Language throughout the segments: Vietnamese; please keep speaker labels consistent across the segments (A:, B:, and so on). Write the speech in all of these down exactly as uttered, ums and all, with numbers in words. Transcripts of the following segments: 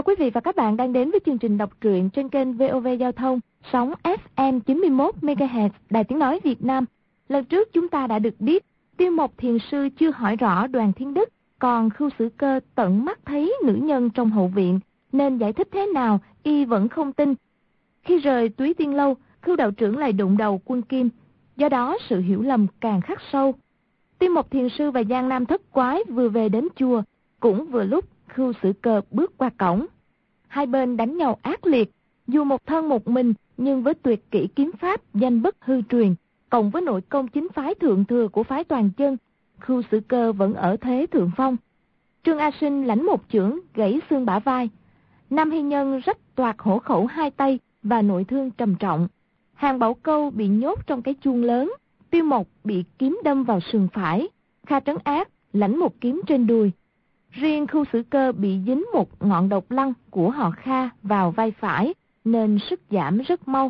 A: Chào quý vị và các bạn đang đến với chương trình đọc truyện trên kênh vê o vê Giao thông, sóng ép em chín mươi mốt mê ga héc, Đài Tiếng Nói Việt Nam. Lần trước chúng ta đã được biết, Tiêu Mộc Thiền Sư chưa hỏi rõ Đoàn Thiên Đức, còn Khưu Sử Cơ tận mắt thấy nữ nhân trong hậu viện, nên giải thích thế nào, y vẫn không tin. Khi rời Túy Tiên Lâu, Khưu đạo trưởng lại đụng đầu Quân Kim, do đó sự hiểu lầm càng khắc sâu. Tiêu Mộc Thiền Sư và Giang Nam Thất Quái vừa về đến chùa, cũng vừa lúc Khưu Sử Cơ bước qua cổng. Hai bên đánh nhau ác liệt, dù một thân một mình nhưng với tuyệt kỹ kiếm pháp danh bất hư truyền, cộng với nội công chính phái thượng thừa của phái Toàn Chân, Khưu Sử Cơ vẫn ở thế thượng phong. Trương A Sinh lãnh một chưởng gãy xương bả vai, Nam Hy Nhân rách toạc hổ khẩu hai tay và nội thương trầm trọng. Hàng Bảo Câu bị nhốt trong cái chuông lớn, Tiêu Mộc bị kiếm đâm vào sườn phải, Kha Trấn Ác lãnh một kiếm trên đùi. Riêng Khưu Sử Cơ bị dính một ngọn độc lăng của họ Kha vào vai phải, nên sức giảm rất mau.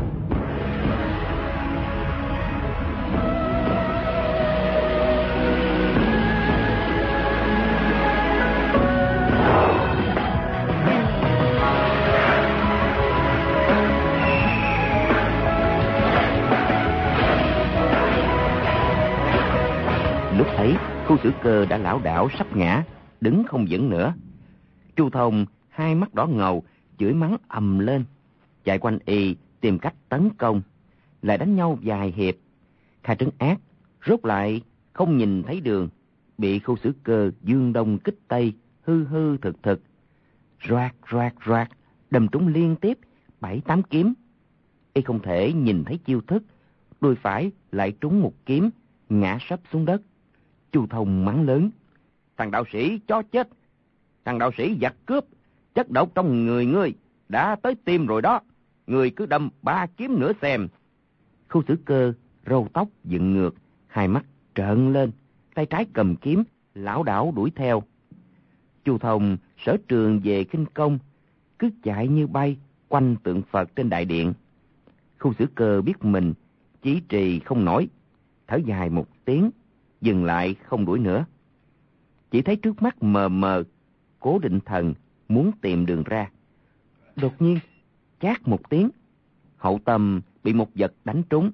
B: Lúc ấy, Khưu Sử Cơ đã lảo đảo sắp ngã, đứng không vững nữa. Chu Thông hai mắt đỏ ngầu, chửi mắng ầm lên, chạy quanh y tìm cách tấn công, lại đánh nhau vài hiệp. Kha Trấn Ác rốt lại không nhìn thấy đường, bị Khưu Sử Cơ dương đông kích tây, hư hư thực thực, roạt roạt roạt đâm trúng liên tiếp bảy tám kiếm. Y không thể nhìn thấy chiêu thức, đùi phải lại trúng một kiếm, ngã sấp xuống đất. Chu Thông mắng lớn: "Thằng đạo sĩ chó chết, thằng đạo sĩ giặc cướp, chất độc trong người ngươi đã tới tim rồi đó, ngươi cứ đâm ba kiếm nữa xem." Khưu Sử Cơ râu tóc dựng ngược, hai mắt trợn lên, tay trái cầm kiếm, lảo đảo đuổi theo. Chu Thông sở trường về khinh công, cứ chạy như bay quanh tượng Phật trên đại điện. Khưu Sử Cơ biết mình chỉ trì không nổi, thở dài một tiếng, dừng lại không đuổi nữa. Chỉ thấy trước mắt mờ mờ, cố định thần muốn tìm đường ra. Đột nhiên chát một tiếng, hậu tâm bị một vật đánh trúng.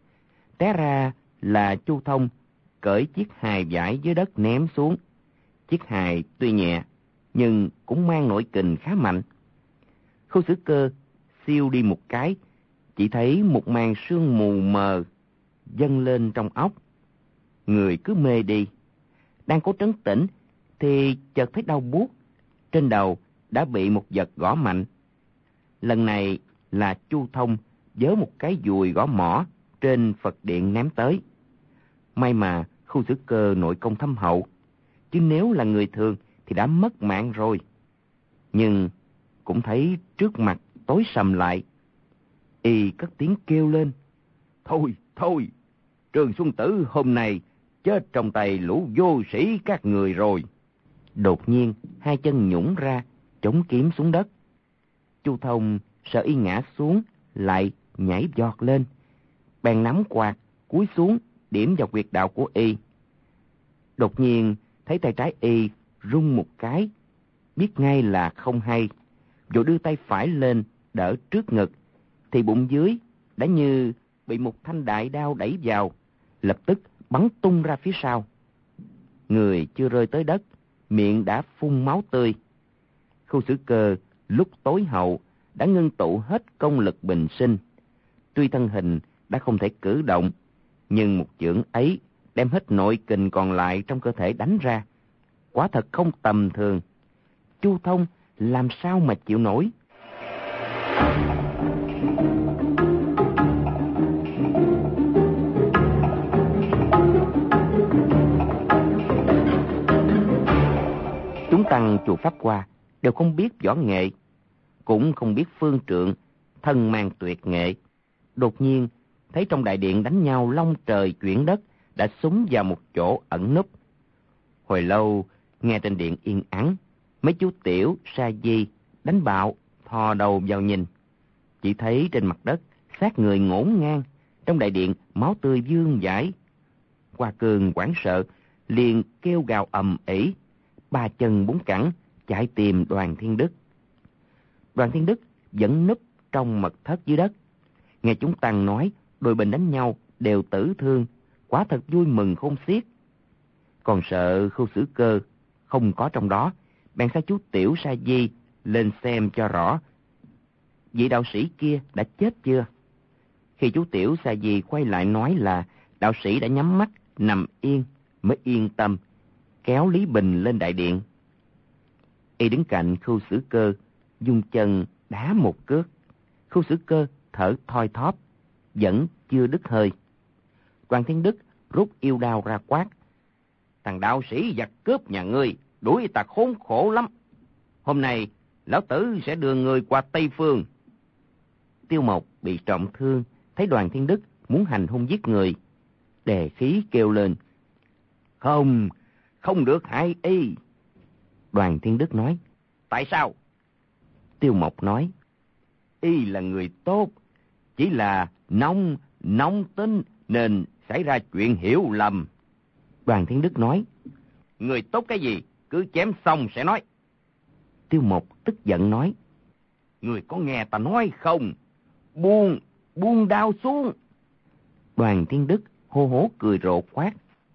B: Té ra là Chu Thông cởi chiếc hài vải dưới đất ném xuống. Chiếc hài tuy nhẹ nhưng cũng mang nội kình khá mạnh. Khưu Sử Cơ siêu đi một cái, chỉ thấy một màn sương mù mờ dâng lên trong óc. Người cứ mê đi. Đang cố trấn tĩnh thì chợt thấy đau buốt, trên đầu đã bị một vật gõ mạnh. Lần này là Chu Thông giơ một cái dùi gõ mỏ trên Phật điện ném tới. May mà Khưu Sử Cơ nội công thâm hậu, chứ nếu là người thường thì đã mất mạng rồi. Nhưng cũng thấy trước mặt tối sầm lại. Y cất tiếng kêu lên: "Thôi, thôi, Trương Xuân Tử hôm nay chết trong tay lũ vô sĩ các người rồi." Đột nhiên hai chân nhũn ra, chống kiếm xuống đất. Chu Thông sợ y ngã xuống, lại nhảy giọt lên, bèn nắm quạt cúi xuống điểm vào huyệt đạo của y. Đột nhiên thấy tay trái y rung một cái, biết ngay là không hay, vội đưa tay phải lên đỡ trước ngực, thì bụng dưới đã như bị một thanh đại đao đẩy vào, lập tức bắn tung ra phía sau. Người chưa rơi tới đất, miệng đã phun máu tươi. Khưu Sử Cơ lúc tối hậu đã ngưng tụ hết công lực bình sinh. Tuy thân hình đã không thể cử động, nhưng một chưởng ấy đem hết nội kình còn lại trong cơ thể đánh ra, quả thật không tầm thường. Chu Thông làm sao mà chịu nổi. Chúng tăng chùa Pháp Hoa đều không biết võ nghệ, cũng không biết phương trượng, thân mang tuyệt nghệ. Đột nhiên thấy trong đại điện đánh nhau long trời chuyển đất, đã súng vào một chỗ ẩn núp. Hồi lâu nghe trên điện yên ắng, mấy chú Tiểu, Sa Di đánh bạo thò đầu vào nhìn, chỉ thấy trên mặt đất xác người ngổn ngang, trong đại điện máu tươi vương vãi. Hoa Cương hoảng sợ liền kêu gào ầm ĩ, ba chân bốn cẳng chạy tìm Đoàn Thiên Đức. Đoàn Thiên Đức vẫn núp trong mật thất dưới đất. Nghe chúng tăng nói đôi bên đánh nhau đều tử thương, quả thật vui mừng khôn xiết. Còn sợ Khưu Xử Cơ không có trong đó, bèn sai chú Tiểu Sa Di lên xem cho rõ vị đạo sĩ kia đã chết chưa. Khi chú Tiểu Sa Di quay lại nói là đạo sĩ đã nhắm mắt nằm yên, mới yên tâm kéo Lý Bình lên đại điện. Y đứng cạnh Khưu Xử Cơ, dung chân đá một cước. Khưu Xử Cơ thở thoi thóp, vẫn chưa đứt hơi. Đoàn Thiên Đức rút yêu đao ra quát: "Thằng đạo sĩ giặc cướp nhà ngươi, đuổi ta khốn khổ lắm. Hôm nay lão tử sẽ đưa ngươi qua Tây Phương." Tiêu Mộc bị trọng thương, thấy Đoàn Thiên Đức muốn hành hung giết người, đề khí kêu lên: "Không, không được hại y." Đoàn Thiên Đức nói: "Tại sao?" Tiêu Mộc nói: "Y là người tốt, chỉ là nóng, nóng tính nên xảy ra chuyện hiểu lầm." Đoàn Thiên Đức nói: "Người tốt cái gì, cứ chém xong sẽ nói." Tiêu Mộc tức giận nói: "Người có nghe ta nói không? Buông, buông đao xuống." Đoàn Thiên Đức hô hố cười rộ quát: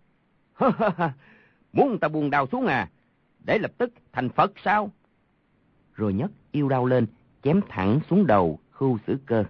B: "Muốn ta buông đao xuống à? Để lập tức thành Phật sao?" Rồi nhấc yêu đao lên, chém thẳng xuống đầu Khưu Xử Cơ.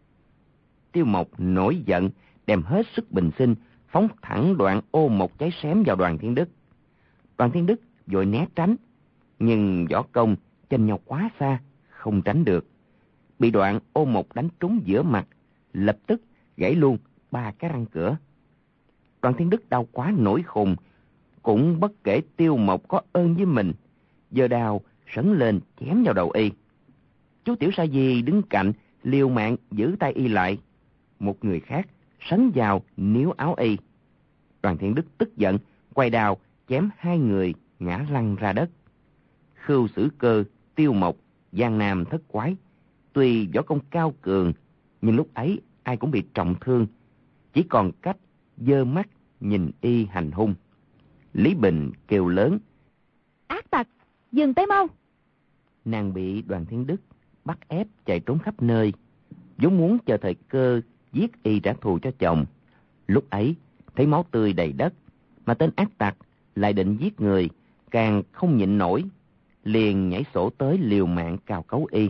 B: Tiêu Mộc nổi giận, đem hết sức bình sinh, phóng thẳng đoạn ô một cháy xém vào Đoàn Thiên Đức. Đoàn Thiên Đức vội né tránh, nhưng võ công chênh nhau quá xa, không tránh được. Bị đoạn ô một đánh trúng giữa mặt, lập tức gãy luôn ba cái răng cửa. Đoàn Thiên Đức đau quá nổi khùng, cũng bất kể Tiêu Mộc có ơn với mình, giơ đao sấn lên chém vào đầu y. Chú Tiểu Sa Di đứng cạnh liều mạng giữ tay y lại. Một người khác sấn vào níu áo y. Đoàn Thiên Đức tức giận quay đao chém hai người ngã lăn ra đất. Khưu Xử Cơ, Tiêu Mộc, Giang Nam Thất Quái tuy võ công cao cường, nhưng lúc ấy ai cũng bị trọng thương, chỉ còn cách giơ mắt nhìn y hành hung. Lý Bình kêu lớn:
A: "Ác tặc, dừng tay mau!"
B: Nàng bị Đoàn Thiên Đức bắt ép chạy trốn khắp nơi, vốn muốn chờ thời cơ giết y trả thù cho chồng. Lúc ấy thấy máu tươi đầy đất, mà tên ác tặc lại định giết người, càng không nhịn nổi, liền nhảy sổ tới liều mạng cào cấu y.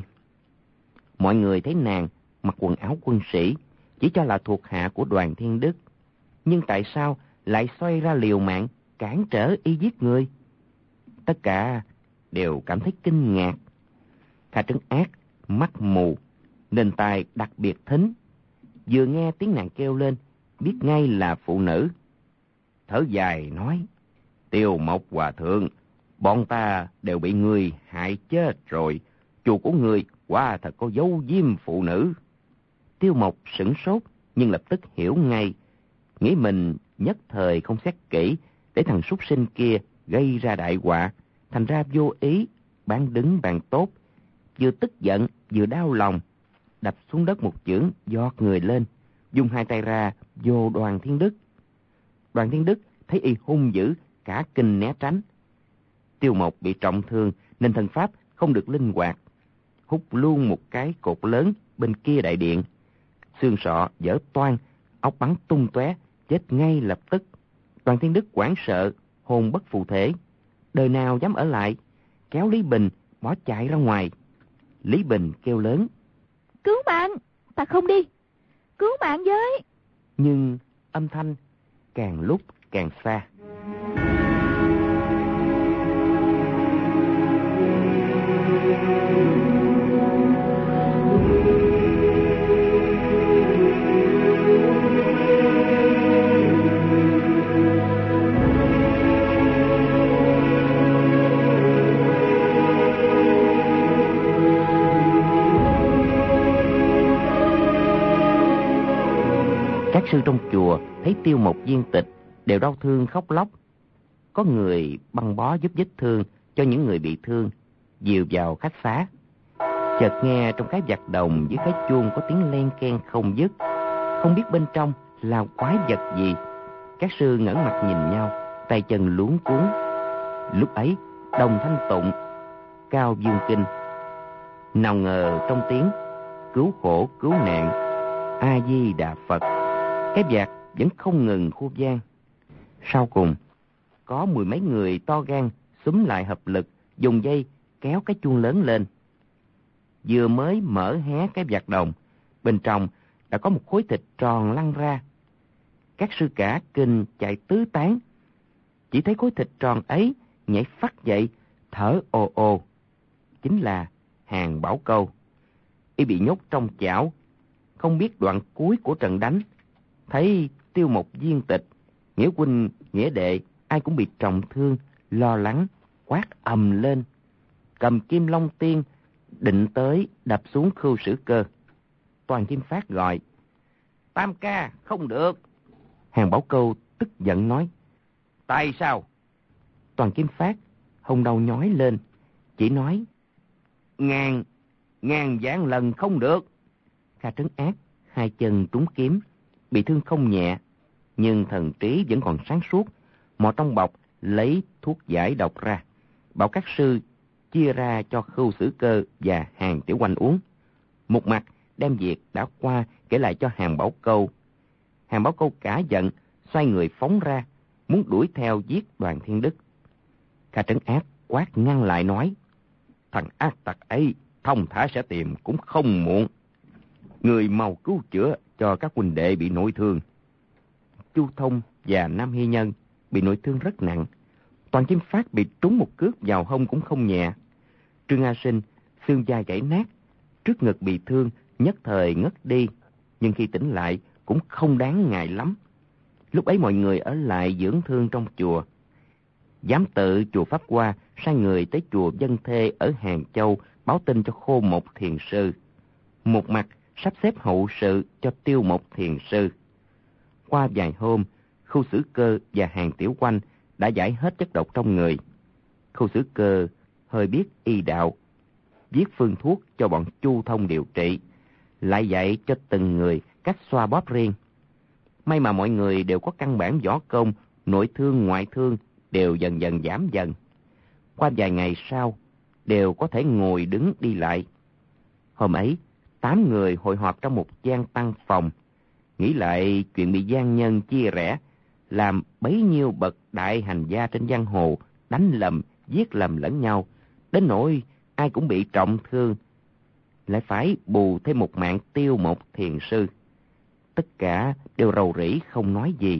B: Mọi người thấy nàng mặc quần áo quân sĩ, chỉ cho là thuộc hạ của Đoàn Thiên Đức, nhưng tại sao lại xoay ra liều mạng cản trở y giết người? Tất cả đều cảm thấy kinh ngạc. Kha Trấn Ác mắt mù nên tai đặc biệt thính, vừa nghe tiếng nàng kêu lên biết ngay là phụ nữ. Thở dài nói: "Tiêu Mộc hòa thượng, bọn ta đều bị người hại chết rồi. Chùa của người quả thật có dấu diêm phụ nữ." Tiêu Mộc sửng sốt, nhưng lập tức hiểu ngay, nghĩ mình nhất thời không xét kỹ, để thằng súc sinh kia gây ra đại họa, thành ra vô ý bán đứng bạn tốt. Vừa tức giận vừa đau lòng, đập xuống đất một chưởng giọt người lên, dùng hai tay ra vô Đoàn Thiên Đức. Đoàn Thiên Đức thấy y hung dữ, cả kinh né tránh. Tiêu Mộc bị trọng thương nên thân pháp không được linh hoạt, hút luôn một cái cột lớn bên kia đại điện, xương sọ vỡ toang, óc bắn tung tóe, chết ngay lập tức. Đoàn Thiên Đức hoảng sợ, hồn bất phụ thể, đời nào dám ở lại, kéo Lý Bình bỏ chạy ra ngoài. Lý Bình kêu lớn:
A: "Cứu mạng, ta không đi, cứu mạng với!"
B: Nhưng âm thanh càng lúc càng xa. Các sư trong chùa thấy Tiêu Mộc viên tịch đều đau thương khóc lóc. Có người băng bó giúp vết thương cho những người bị thương, dìu vào khách xá. Chợt nghe trong cái vạc đồng với cái chuông có tiếng len keng không dứt, không biết bên trong là quái vật gì. Các sư ngẩng mặt nhìn nhau, tay chân luống cuống. Lúc ấy Đồng Thanh Tụng, Cao Dương Kinh, Nào ngờ trong tiếng cứu khổ cứu nạn A Di Đà Phật, cái vạc vẫn không ngừng khô vang. Sau cùng, có mười mấy người to gan xúm lại hợp lực, dùng dây kéo cái chuông lớn lên. Vừa mới mở hé cái vạc đồng, bên trong đã có một khối thịt tròn lăn ra. Các sư cả kinh chạy tứ tán, chỉ thấy khối thịt tròn ấy nhảy phắt dậy, thở ồ ồ. Chính là Hàn Bảo Câu. Y bị nhốt trong chảo, không biết đoạn cuối của trận đánh. Thấy Tiêu Mộc viên tịch, nghĩa huynh nghĩa đệ ai cũng bị trọng thương, lo lắng quát ầm lên, cầm Kim Long Tiên định tới đập xuống Khưu Sử Cơ. Toàn Kim Phát gọi: Tam ca, không được. Hàn Bảo Câu tức giận nói: Tại sao? Toàn Kim Phát hông đầu nhói lên, chỉ nói: Ngàn, ngàn vạn lần không được. Kha Trấn Ác hai chân trúng kiếm, bị thương không nhẹ, nhưng thần trí vẫn còn sáng suốt, mò trong bọc lấy thuốc giải độc ra, bảo các sư chia ra cho Khưu Sử Cơ và Hàn Tiểu Oanh uống. Một mặt đem việc đã qua kể lại cho Hàn Bảo Câu. Hàn Bảo Câu cả giận, xoay người phóng ra, muốn đuổi theo giết Đoàn Thiên Đức. Kha Trấn Ác quát ngăn lại nói: Thằng ác tặc ấy thông thả sẽ tìm cũng không muộn. Người mau cứu chữa cho các huynh đệ bị nội thương. Chu Thông và Nam Hy Nhân bị nội thương rất nặng. Toàn Kim Phát bị trúng một cước vào hông cũng không nhẹ. Trương A Sinh xương vai gãy nát, trước ngực bị thương, nhất thời ngất đi, nhưng khi tỉnh lại cũng không đáng ngại lắm. Lúc ấy mọi người ở lại dưỡng thương trong chùa. Giám tự chùa Pháp Hoa sai người tới chùa Vân Thê ở Hàng Châu báo tin cho Khô Mộc Thiền Sư. Một mặt sắp xếp hậu sự cho Tiêu Mộc Thiền Sư. Qua vài hôm, Khưu Sử Cơ và Hàn Tiểu Oanh đã giải hết chất độc trong người. Khưu Sử Cơ hơi biết y đạo, viết phương thuốc cho bọn Chu Thông điều trị, lại dạy cho từng người cách xoa bóp riêng. May mà mọi người đều có căn bản võ công, nội thương ngoại thương đều dần dần giảm dần. Qua vài ngày sau, đều có thể ngồi đứng đi lại. Hôm ấy, tám người hội họp trong một gian tăng phòng, nghĩ lại chuyện bị gian nhân chia rẽ, làm bấy nhiêu bậc đại hành gia trên giang hồ đánh lầm, giết lầm lẫn nhau, đến nỗi ai cũng bị trọng thương, lại phải bù thêm một mạng Tiêu Mộc Thiền Sư. Tất cả đều rầu rĩ không nói gì.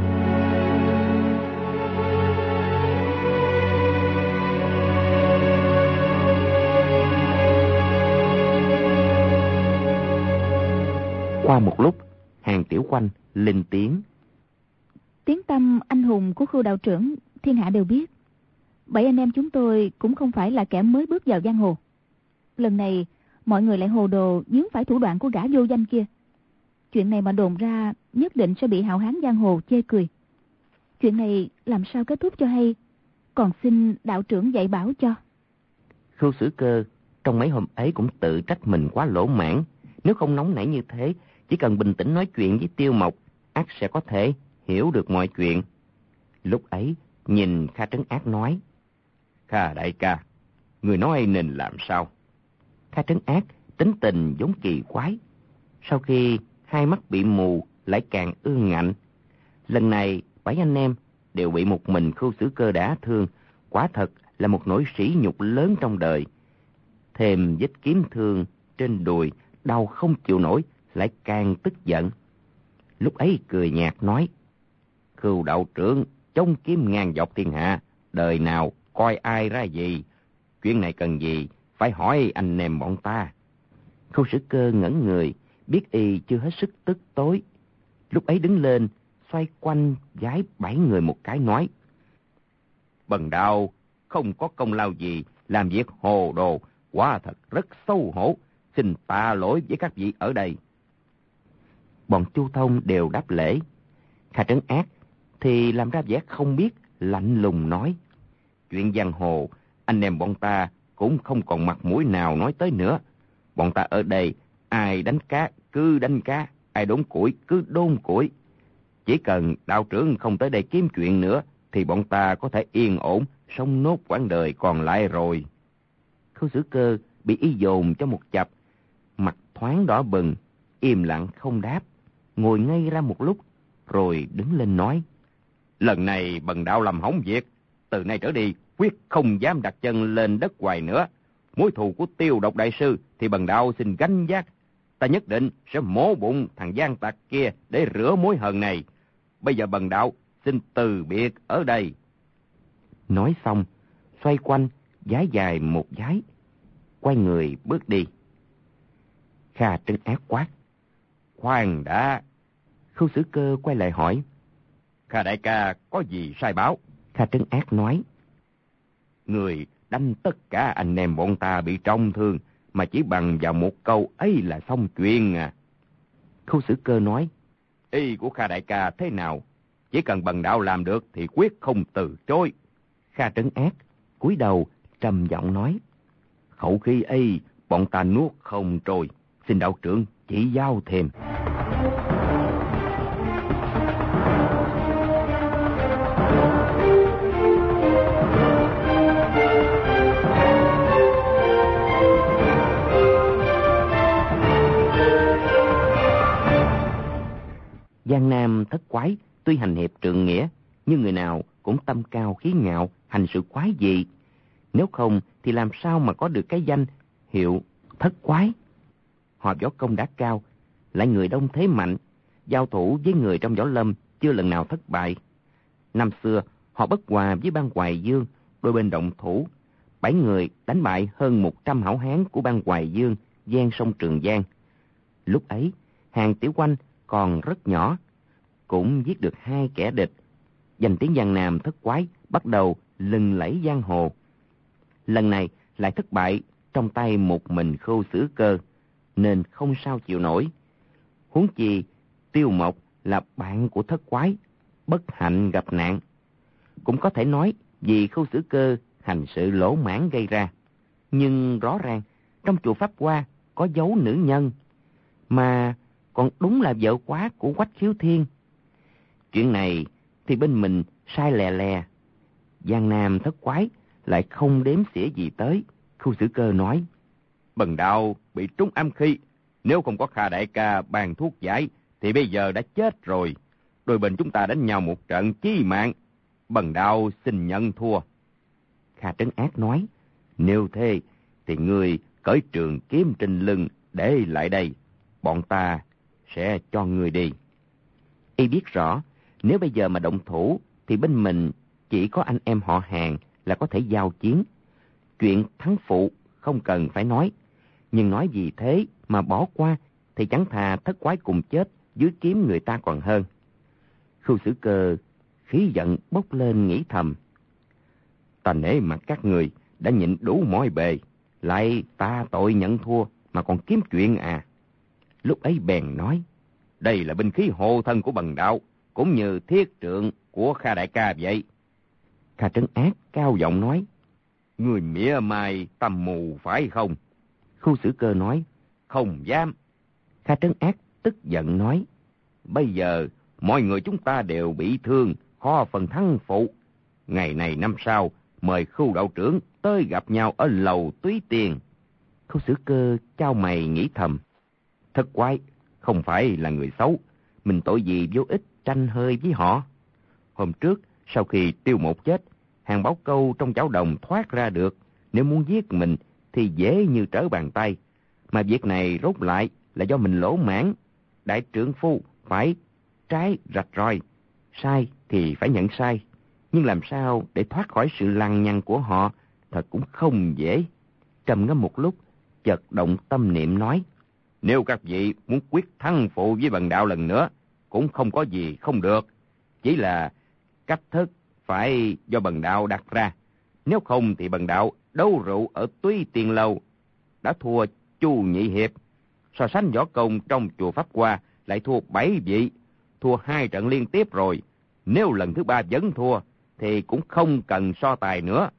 B: Qua một lúc, Hàn Tiểu Oanh lên tiếng:
A: Tiếng tăm anh hùng của Khưu đạo trưởng thiên hạ đều biết. Bảy anh em chúng tôi cũng không phải là kẻ mới bước vào giang hồ. Lần này mọi người lại hồ đồ dướng phải thủ đoạn của gã vô danh kia. Chuyện này mà đồn ra nhất định sẽ bị hảo hán giang hồ chê cười. Chuyện này làm sao kết thúc cho hay, còn xin đạo trưởng dạy bảo cho.
B: Khưu Sử Cơ trong mấy hôm ấy cũng tự trách mình quá lỗ mãn. Nếu không nóng nảy như thế, chỉ cần bình tĩnh nói chuyện với Tiêu Mộc, ắt sẽ có thể hiểu được mọi chuyện. Lúc ấy nhìn Kha Trấn Ác nói: Kha đại ca, người nói nên làm sao? Kha Trấn Ác tính tình vốn kỳ quái, sau khi hai mắt bị mù lại càng ương ngạnh. Lần này bảy anh em đều bị một mình Khưu Sử Cơ đả thương, quả thật là một nỗi sỉ nhục lớn trong đời. Thêm vết kiếm thương trên đùi đau không chịu nổi, lại càng tức giận. Lúc ấy cười nhạt nói: Khưu đạo trưởng chống kiếm ngang dọc thiên hạ, đời nào coi ai ra gì? Chuyện này cần gì phải hỏi anh em bọn ta. Khưu Sử Cơ ngẩn người, biết y chưa hết sức tức tối. Lúc ấy đứng lên, xoay quanh vái bảy người một cái nói: Bần đạo không có công lao gì, làm việc hồ đồ, quả thật rất xấu hổ, xin tạ lỗi với các vị ở đây. Bọn Chu Thông đều đáp lễ. Kha Trấn Ác thì làm ra vẻ không biết, lạnh lùng nói: Chuyện giang hồ, anh em bọn ta cũng không còn mặt mũi nào nói tới nữa. Bọn ta ở đây, ai đánh cá cứ đánh cá, ai đốn củi cứ đốn củi. Chỉ cần đạo trưởng không tới đây kiếm chuyện nữa, thì bọn ta có thể yên ổn sống nốt quãng đời còn lại rồi. Khưu Sử Cơ bị y dồn cho một chập, mặt thoáng đỏ bừng, im lặng không đáp, ngồi ngây ra một lúc, rồi đứng lên nói: Lần này bần đạo làm hỏng việc, từ nay trở đi quyết không dám đặt chân lên đất Hoài nữa. Mối thù của Tiêu Độc đại sư thì bần đạo xin gánh vác. Ta nhất định sẽ mổ bụng thằng gian tặc kia để rửa mối hận này. Bây giờ bần đạo xin từ biệt ở đây. Nói xong, xoay quanh, vái dài một vái, quay người bước đi. Kha Trấn Ác quát: Khoan đã! Khưu Xử Cơ quay lại hỏi: Kha đại ca có gì sai báo? Kha Trấn Ác nói: Người đánh tất cả anh em bọn ta bị trọng thương, mà chỉ bằng vào một câu ấy là xong chuyện à. Khưu Xử Cơ nói: Ý của Kha đại ca thế nào? Chỉ cần bần đạo làm được thì quyết không từ chối. Kha Trấn Ác cúi đầu trầm giọng nói: Khẩu khí ấy bọn ta nuốt không trôi, xin đạo trưởng chỉ giáo thêm. Giang Nam Thất Quái tuy hành hiệp trượng nghĩa, nhưng người nào cũng tâm cao khí ngạo, hành sự quái dị. Nếu không thì làm sao mà có được cái danh hiệu Thất Quái? Họ võ công đã cao, lại người đông thế mạnh, giao thủ với người trong võ lâm chưa lần nào thất bại. Năm xưa họ bất hòa với bang Hoài Dương, đôi bên động thủ, bảy người đánh bại hơn một trăm hảo hán của bang Hoài Dương ven sông Trường Giang. Lúc ấy Hàng Tiểu Oanh còn rất nhỏ, cũng giết được hai kẻ địch. Danh tiếng Giang Nam Thất Quái bắt đầu lừng lẫy giang hồ. Lần này lại thất bại trong tay một mình Khưu Xử Cơ, nên không sao chịu nổi. Huống chi Tiêu Mộc là bạn của Thất Quái, bất hạnh gặp nạn. Cũng có thể nói vì Khưu Xử Cơ hành sự lỗ mãn gây ra. Nhưng rõ ràng trong chùa Pháp Hoa có dấu nữ nhân, mà còn đúng là vợ quá của Quách Khiếu Thiên. Chuyện này thì bên mình sai lè lè, Giang Nam Thất Quái lại không đếm xỉa gì tới. Khưu Xử Cơ nói: Bần đạo bị trúng âm khí, nếu không có Kha đại ca bàn thuốc giải thì bây giờ đã chết rồi. Đôi bên chúng ta đánh nhau một trận chí mạng, bần đạo xin nhận thua. Kha Trấn Ác nói: Nếu thế thì ngươi cởi trường kiếm trên lưng để lại đây, bọn ta sẽ cho ngươi đi. Y biết rõ nếu bây giờ mà động thủ thì bên mình chỉ có anh em họ Hàng là có thể giao chiến. Chuyện thắng phụ không cần phải nói, nhưng nói gì thế mà bỏ qua thì chẳng thà Thất Quái cùng chết dưới kiếm người ta còn hơn. Khưu Xử Cơ khí giận bốc lên nghĩ thầm: Ta nể mặt các người đã nhịn đủ mỏi bề, lại ta tội nhận thua mà còn kiếm chuyện à. Lúc ấy bèn nói: Đây là binh khí hộ thân của bần đạo, cũng như thiết trượng của Kha đại ca vậy. Kha Trấn Ác cao giọng nói: Người mỉa mai tầm mù phải không? Khưu Xử Cơ nói: Không dám. Kha Trấn Ác tức giận nói: Bây giờ mọi người chúng ta đều bị thương, khó phần thắng phụ. Ngày này năm sau mời Khưu đạo trưởng tới gặp nhau ở lầu Túy Tiền. Khưu Xử Cơ chau mày nghĩ thầm: Thất Quái không phải là người xấu, mình tội gì vô ích tranh hơi với họ. Hôm trước sau khi Tiêu Một chết, Hàng Báo Câu trong chảo đồng thoát ra được, nếu muốn giết mình thì dễ như trở bàn tay. Mà việc này rốt lại là do mình lỗ mãn. Đại trưởng phu phải trái rạch ròi, sai thì phải nhận sai, nhưng làm sao để thoát khỏi sự lăng nhăng của họ thật cũng không dễ. Trầm ngâm một lúc, chợt động tâm niệm nói: Nếu các vị muốn quyết thắng phụ với bần đạo lần nữa, cũng không có gì không được, chỉ là cách thức phải do bần đạo đặt ra. Nếu không thì bần đạo đấu rượu ở Túy Tiền Lâu đã thua Chu Nhị Hiệp, so sánh võ công trong chùa Pháp Hoa lại thua bảy vị, thua hai trận liên tiếp rồi. Nếu lần thứ ba vẫn thua thì cũng không cần so tài nữa.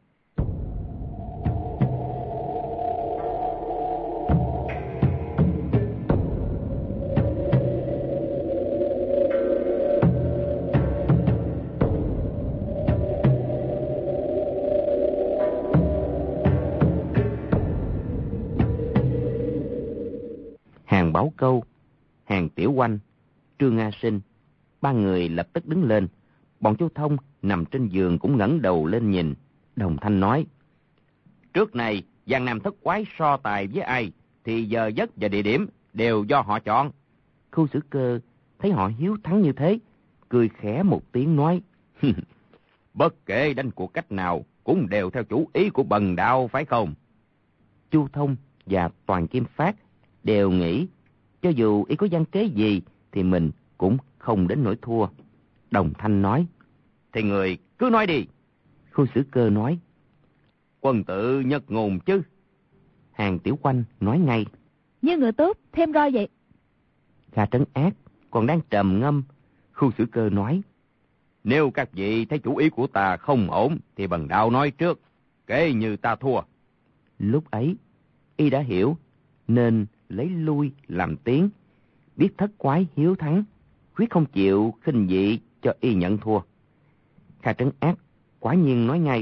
B: Bảo Câu, Hàn Tiểu Oanh, Trương A Sinh. Ba người lập tức đứng lên. Bọn Chu Thông nằm trên giường cũng ngẩng đầu lên nhìn. Đồng thanh nói: Trước này Giang Nam Thất Quái so tài với ai thì giờ giấc và địa điểm đều do họ chọn. Khu Xử Cơ thấy họ hiếu thắng như thế, cười khẽ một tiếng nói: Bất kể đánh cuộc cách nào cũng đều theo chủ ý của Bần Đạo phải không? Chu Thông và Toàn Kim Phát đều nghĩ cho dù y có gian kế gì thì mình cũng không đến nỗi thua. Đồng thanh nói: Thì người cứ nói đi. Khu Xử Cơ nói: Quân tử nhất ngôn chứ. Hàn Tiểu Oanh nói ngay:
A: Như ngựa tốt, thêm roi vậy.
B: Kha Trấn Ác còn đang trầm ngâm. Khu Xử Cơ nói: Nếu các vị thấy chủ ý của ta không ổn thì Bần Đạo nói trước, kể như ta thua. Lúc ấy y đã hiểu nên lấy lui làm tiếng, biết Thất Quái hiếu thắng, quyết không chịu khinh dị cho y nhận thua. Kha Trấn Ác quả nhiên nói ngay: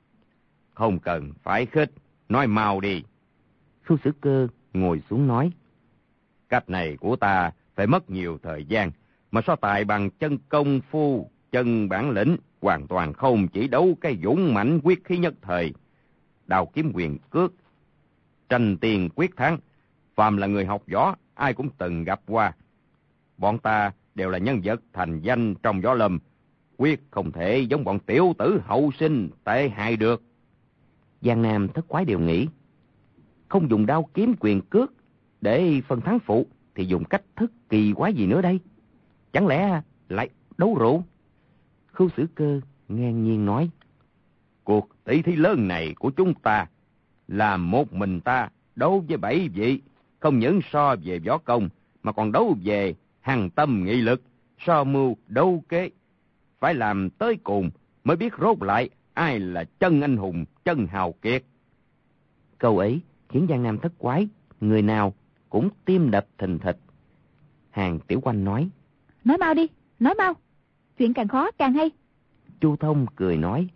B: Không cần phải khích, nói mau đi. Khu Xử Cơ ngồi xuống nói: Cách này của ta phải mất nhiều thời gian, mà so tài bằng chân công phu, chân bản lĩnh, hoàn toàn không chỉ đấu cái dũng mãnh quyết khí nhất thời. Đao kiếm quyền cước, tranh tiền quyết thắng, phàm là người học võ ai cũng từng gặp qua. Bọn ta đều là nhân vật thành danh trong võ lâm, quyết không thể giống bọn tiểu tử hậu sinh tệ hại được. Giang Nam Thất Quái đều nghĩ, không dùng đao kiếm quyền cước để phân thắng phụ thì dùng cách thức kỳ quái gì nữa đây? Chẳng lẽ lại đấu rượu? Khu Xử Cơ ngang nhiên nói: Cuộc tỷ thí lớn này của chúng ta là một mình ta đấu với bảy vị, không những so về võ công mà còn đấu về hằng tâm nghị lực, so mưu đấu kế. Phải làm tới cùng mới biết rốt lại ai là chân anh hùng, chân hào kiệt. Câu ấy khiến Giang Nam Thất Quái người nào cũng tim đập thình thịch. Hàn Tiểu Oanh nói:
A: Nói mau đi, nói mau, chuyện càng khó càng hay.
B: Chu Thông cười nói: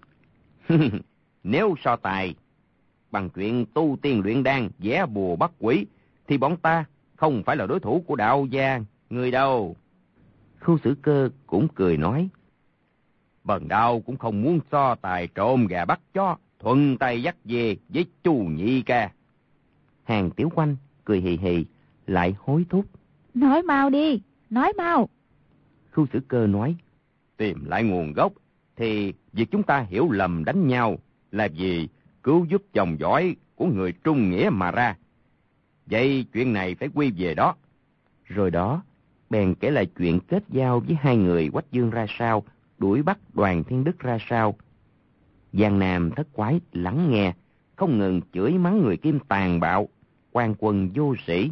B: Nếu so tài bằng chuyện tu tiên luyện đan, vẽ bùa bắt quỷ thì bọn ta không phải là đối thủ của đạo gia người đâu. Khu Xử Cơ cũng cười nói: Bần Đạo cũng không muốn so tài trộm gà bắt chó, thuận tay dắt về với Chu Nhị Ca. Hàn Tiểu Oanh cười hì hì lại hối thúc:
A: Nói mau đi, nói mau.
B: Khu Xử Cơ nói: Tìm lại nguồn gốc thì việc chúng ta hiểu lầm đánh nhau là vì cứu giúp dòng dõi của người trung nghĩa mà ra. Vậy chuyện này phải quy về đó. Rồi đó bèn kể lại chuyện kết giao với hai người Quách Dương ra sao, đuổi bắt Đoàn Thiên Đức ra sao. Giang Nam Thất Quái lắng nghe, không ngừng chửi mắng người Kim tàn bạo, quan quân vô sĩ.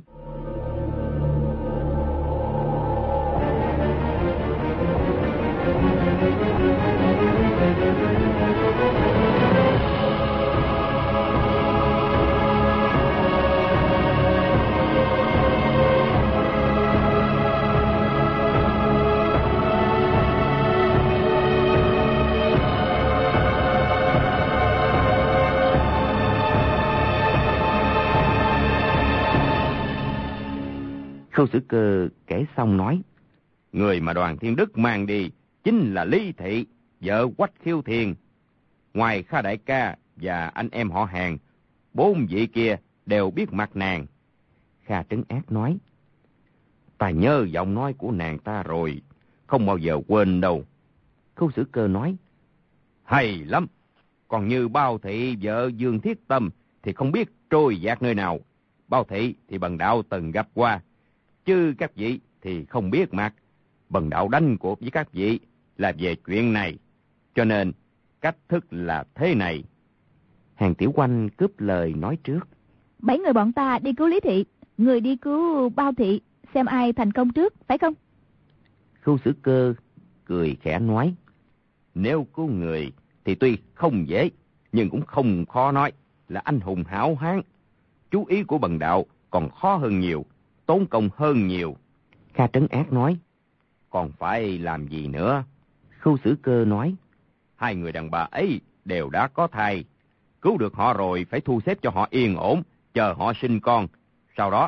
B: Khâu Xử Cơ kể xong nói: Người mà Đoàn Thiên Đức mang đi chính là Lý Thị, vợ Quách Khiêu Thiền. Ngoài Kha đại ca và anh em họ Hàn, bốn vị kia đều biết mặt nàng. Kha Trấn Ác nói: Ta nhớ giọng nói của nàng ta rồi, không bao giờ quên đâu. Khâu Xử Cơ nói: Hay lắm, còn như Bao Thị vợ Dương Thiết Tâm thì không biết trôi dạt nơi nào. Bao Thị thì Bần Đạo từng gặp qua, chứ các vị thì không biết mặt. Bần Đạo đánh cuộc với các vị là về chuyện này, cho nên cách thức là thế này. Hàn Tiểu Oanh cướp lời nói trước:
A: Bảy người bọn ta đi cứu Lý Thị, người đi cứu Bao Thị, xem ai thành công trước, phải không?
B: Khu Xử Cơ cười khẽ nói: Nếu cứu người thì tuy không dễ, nhưng cũng không khó nói là anh hùng hảo hán. Chú ý của Bần Đạo còn khó hơn nhiều, tốn công hơn nhiều. Kha Trấn Ác nói: Còn phải làm gì nữa? Khu Xử Cơ nói: Hai người đàn bà ấy đều đã có thai, cứu được họ rồi phải thu xếp cho họ yên ổn, chờ họ sinh con, sau đó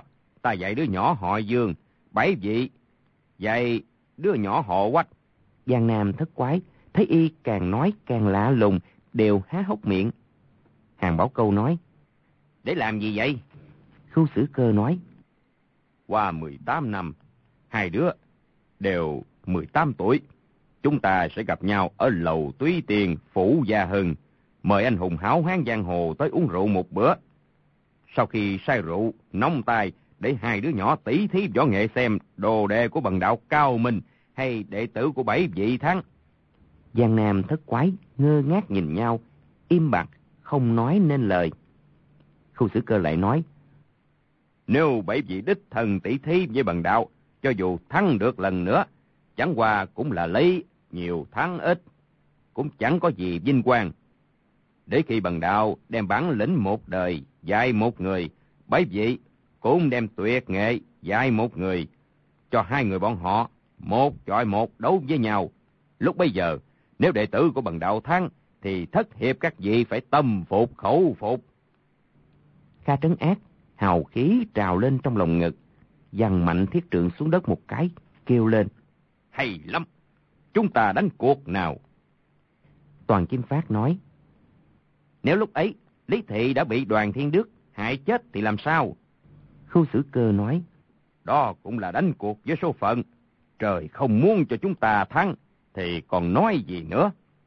B: Ta dạy đứa nhỏ họ Dương, bảy vị, dạy đứa nhỏ họ Quách. Giang Nam thất quái, thấy y càng nói càng lạ lùng, đều há hốc miệng. Hàng Bảo Câu nói, để làm gì vậy? Khưu Sử Cơ nói, qua mười tám năm, hai đứa đều mười tám tuổi. Chúng ta sẽ gặp nhau ở lầu Túy Tiền, Phủ Gia Hưng. Mời anh hùng hảo hán giang hồ tới uống rượu một bữa. Sau khi say rượu, nóng tay, để hai đứa nhỏ tỉ thí võ nghệ xem đồ đệ của bần đạo Cao Minh hay đệ tử của bảy vị thắng. Giang Nam thất quái, ngơ ngác nhìn nhau, im bặt, không nói nên lời. Khưu Sử Cơ lại nói, nếu bảy vị đích thần tỉ thí với bần đạo, cho dù thắng được lần nữa, chẳng qua cũng là lấy nhiều thắng ít, cũng chẳng có gì vinh quang. Để khi bần đạo đem bản lĩnh một đời dạy một người, bảy vị cũng đem tuyệt nghệ dạy một người, cho hai người bọn họ một chọi một đấu với nhau. Lúc bấy giờ, nếu đệ tử của bần đạo thắng, thì thất hiệp các vị phải tâm phục khẩu phục. Kha Trấn Ác hào khí trào lên trong lòng ngực, giằng mạnh thiết trượng xuống đất một cái, kêu lên, hay lắm, chúng ta đánh cuộc nào. Toàn Kim Phát nói, nếu lúc ấy Lý Thị đã bị Đoàn Thiên Đức hại chết thì làm sao? Khưu Sử Cơ nói, đó cũng là đánh cuộc với số phận. Trời không muốn cho chúng ta thắng, thì còn nói gì nữa.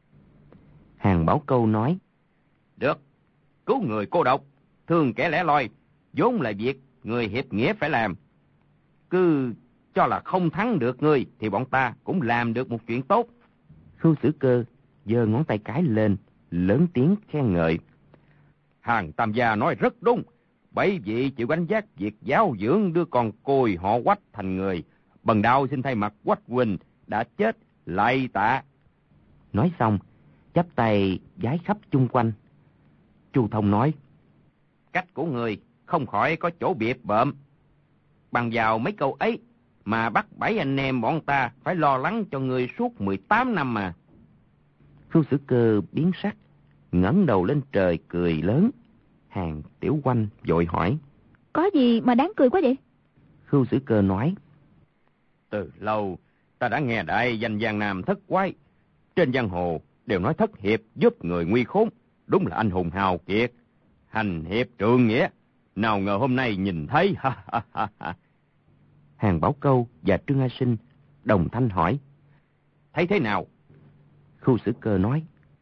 B: Hàng Bảo Câu nói, được, cứu người cô độc, thương kẻ lẻ loi, vốn là việc người hiệp nghĩa phải làm. Cứ cho là không thắng được ngươi, thì bọn ta cũng làm được một chuyện tốt. Khưu Sử Cơ giơ ngón tay cái lên, lớn tiếng khen ngợi. Hàng Tam Gia nói rất đúng. Bảy vị chịu gánh vác việc giáo dưỡng đứa con côi họ Quách thành người. Bần đạo xin thay mặt Quách huynh đã chết lạy tạ. Nói xong, chắp tay vái khắp chung quanh. Chu Thông nói, cách của người không khỏi có chỗ biệp bợm. Bằng vào mấy câu ấy mà bắt bảy anh em bọn ta phải lo lắng cho người suốt mười tám năm mà. Khưu Sử Cơ biến sắc, ngẩng đầu lên trời cười lớn. Hàng Tiểu Oanh vội hỏi,
A: có gì mà đáng cười quá vậy?
B: Khưu Sử Cơ nói, từ lâu ta đã nghe đại danh Giang Nam thất quái. Trên giang hồ đều nói thất hiệp giúp người nguy khốn, đúng là anh hùng hào kiệt, hành hiệp trượng nghĩa. Nào ngờ hôm nay nhìn thấy. Ha ha ha ha. Hàng Bảo Câu và Trương A Sinh đồng thanh hỏi, thấy thế nào? Khưu Sử Cơ nói,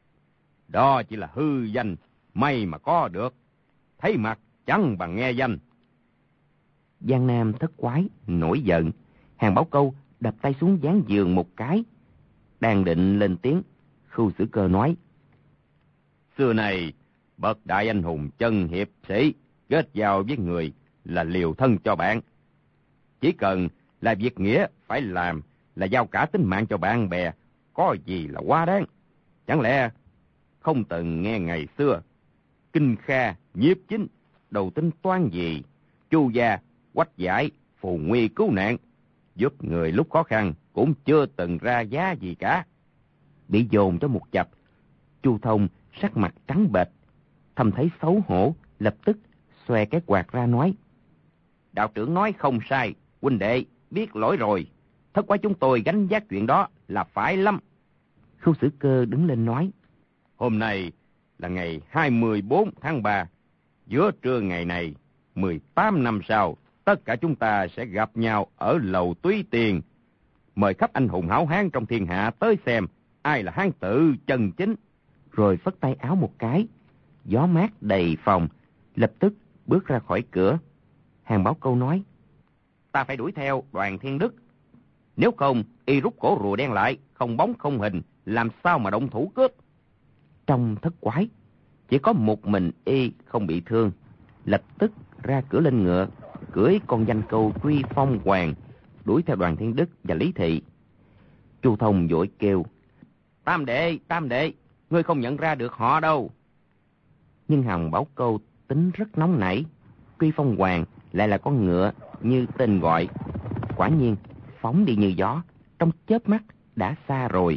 B: đó chỉ là hư danh, may mà có được, thấy mặt chẳng bằng nghe danh. Giang Nam thất quái nổi giận. Hàng Bảo Câu đập tay xuống ván giường một cái, đang định lên tiếng, Khưu Sử Cơ nói, xưa này bậc đại anh hùng chân hiệp sĩ kết giao với người là liều thân cho bạn. Chỉ cần là việc nghĩa phải làm, là giao cả tính mạng cho bạn bè, có gì là quá đáng. Chẳng lẽ không từng nghe ngày xưa Kinh Kha, Nhiếp Chính, đầu tính toán gì, Chu Gia, Quách Giải, phù nguy cứu nạn, giúp người lúc khó khăn cũng chưa từng ra giá gì cả. Bị dồn cho một chập, Chu Thông sắc mặt trắng bệch, thầm thấy xấu hổ, lập tức xòe cái quạt ra nói, đạo trưởng nói không sai, huynh đệ biết lỗi rồi, thất quái chúng tôi gánh vác chuyện đó là phải lắm. Khưu Sử Cơ đứng lên nói, hôm nay là ngày hai mươi bốn tháng ba, giữa trưa ngày này, mười tám năm sau, tất cả chúng ta sẽ gặp nhau ở lầu Túy Tiền. Mời khắp anh hùng hảo hán trong thiên hạ tới xem ai là hán tử chân chính. Rồi phất tay áo một cái, gió mát đầy phòng, lập tức bước ra khỏi cửa. Hàng Bảo Câu nói, ta phải đuổi theo Đoàn Thiên Đức. Nếu không, y rút cổ rùa đen lại, không bóng không hình, làm sao mà động thủ cướp. Trong thất quái, chỉ có một mình y không bị thương, lập tức ra cửa lên ngựa, cưỡi con danh câu Truy Phong Hoàng, đuổi theo Đoàn Thiên Đức và Lý Thị. Chu Thông vội kêu, Tam đệ, Tam đệ, ngươi không nhận ra được họ đâu. Nhưng Hằng Bảo Câu tính rất nóng nảy, Truy Phong Hoàng lại là con ngựa như tên gọi, quả nhiên phóng đi như gió, trong chớp mắt đã xa rồi.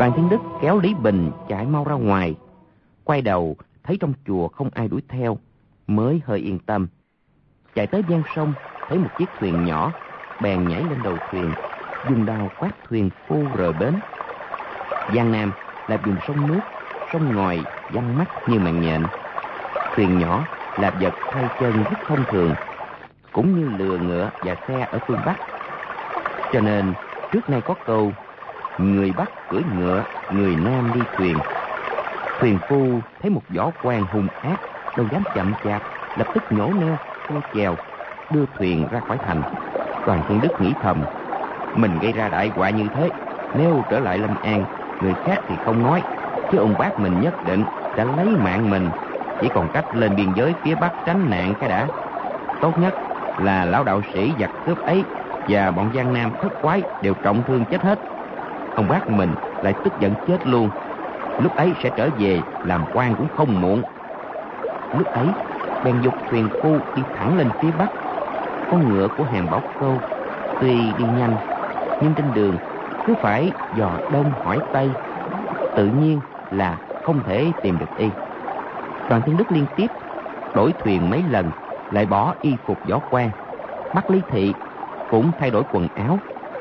B: Đoàn Thiên Đức kéo Lý Bình chạy mau ra ngoài. Quay đầu thấy trong chùa không ai đuổi theo, mới hơi yên tâm. Chạy tới ven sông, thấy một chiếc thuyền nhỏ, bèn nhảy lên đầu thuyền, dùng đao quát thuyền phu rời bến. Giang Nam là vùng sông nước, sông ngòi văng mắt như mạng nhện. Thuyền nhỏ là vật thay chân rất thông thường, cũng như lừa ngựa và xe ở phương Bắc. Cho nên trước nay có câu người Bắc cưỡi ngựa, người Nam đi thuyền. Thuyền phu thấy một võ quan hung ác, đâu dám chậm chạp, lập tức nhổ neo, xua chèo, đưa thuyền ra khỏi thành. Đoàn Thiên Đức nghĩ thầm, mình gây ra đại họa như thế, nếu trở lại Lâm An, người khác thì không nói, chứ ông bác mình nhất định đã lấy mạng mình. Chỉ còn cách lên biên giới phía Bắc tránh nạn cái đã. Tốt nhất là lão đạo sĩ giặc cướp ấy và bọn Giang Nam thất quái đều trọng thương chết hết. Ông bác mình lại tức giận chết luôn. Lúc ấy sẽ trở về làm quan cũng không muộn. Lúc ấy bèn dục thuyền phu đi thẳng lên phía Bắc. Con ngựa của Hàn Bảo Câu tuy đi nhanh, nhưng trên đường cứ phải dò đông hỏi tây, tự nhiên là không thể tìm được y. Đoàn Thiên Đức liên tiếp đổi thuyền mấy lần, lại bỏ y phục võ quan, bắt Lý Thị cũng thay đổi quần áo.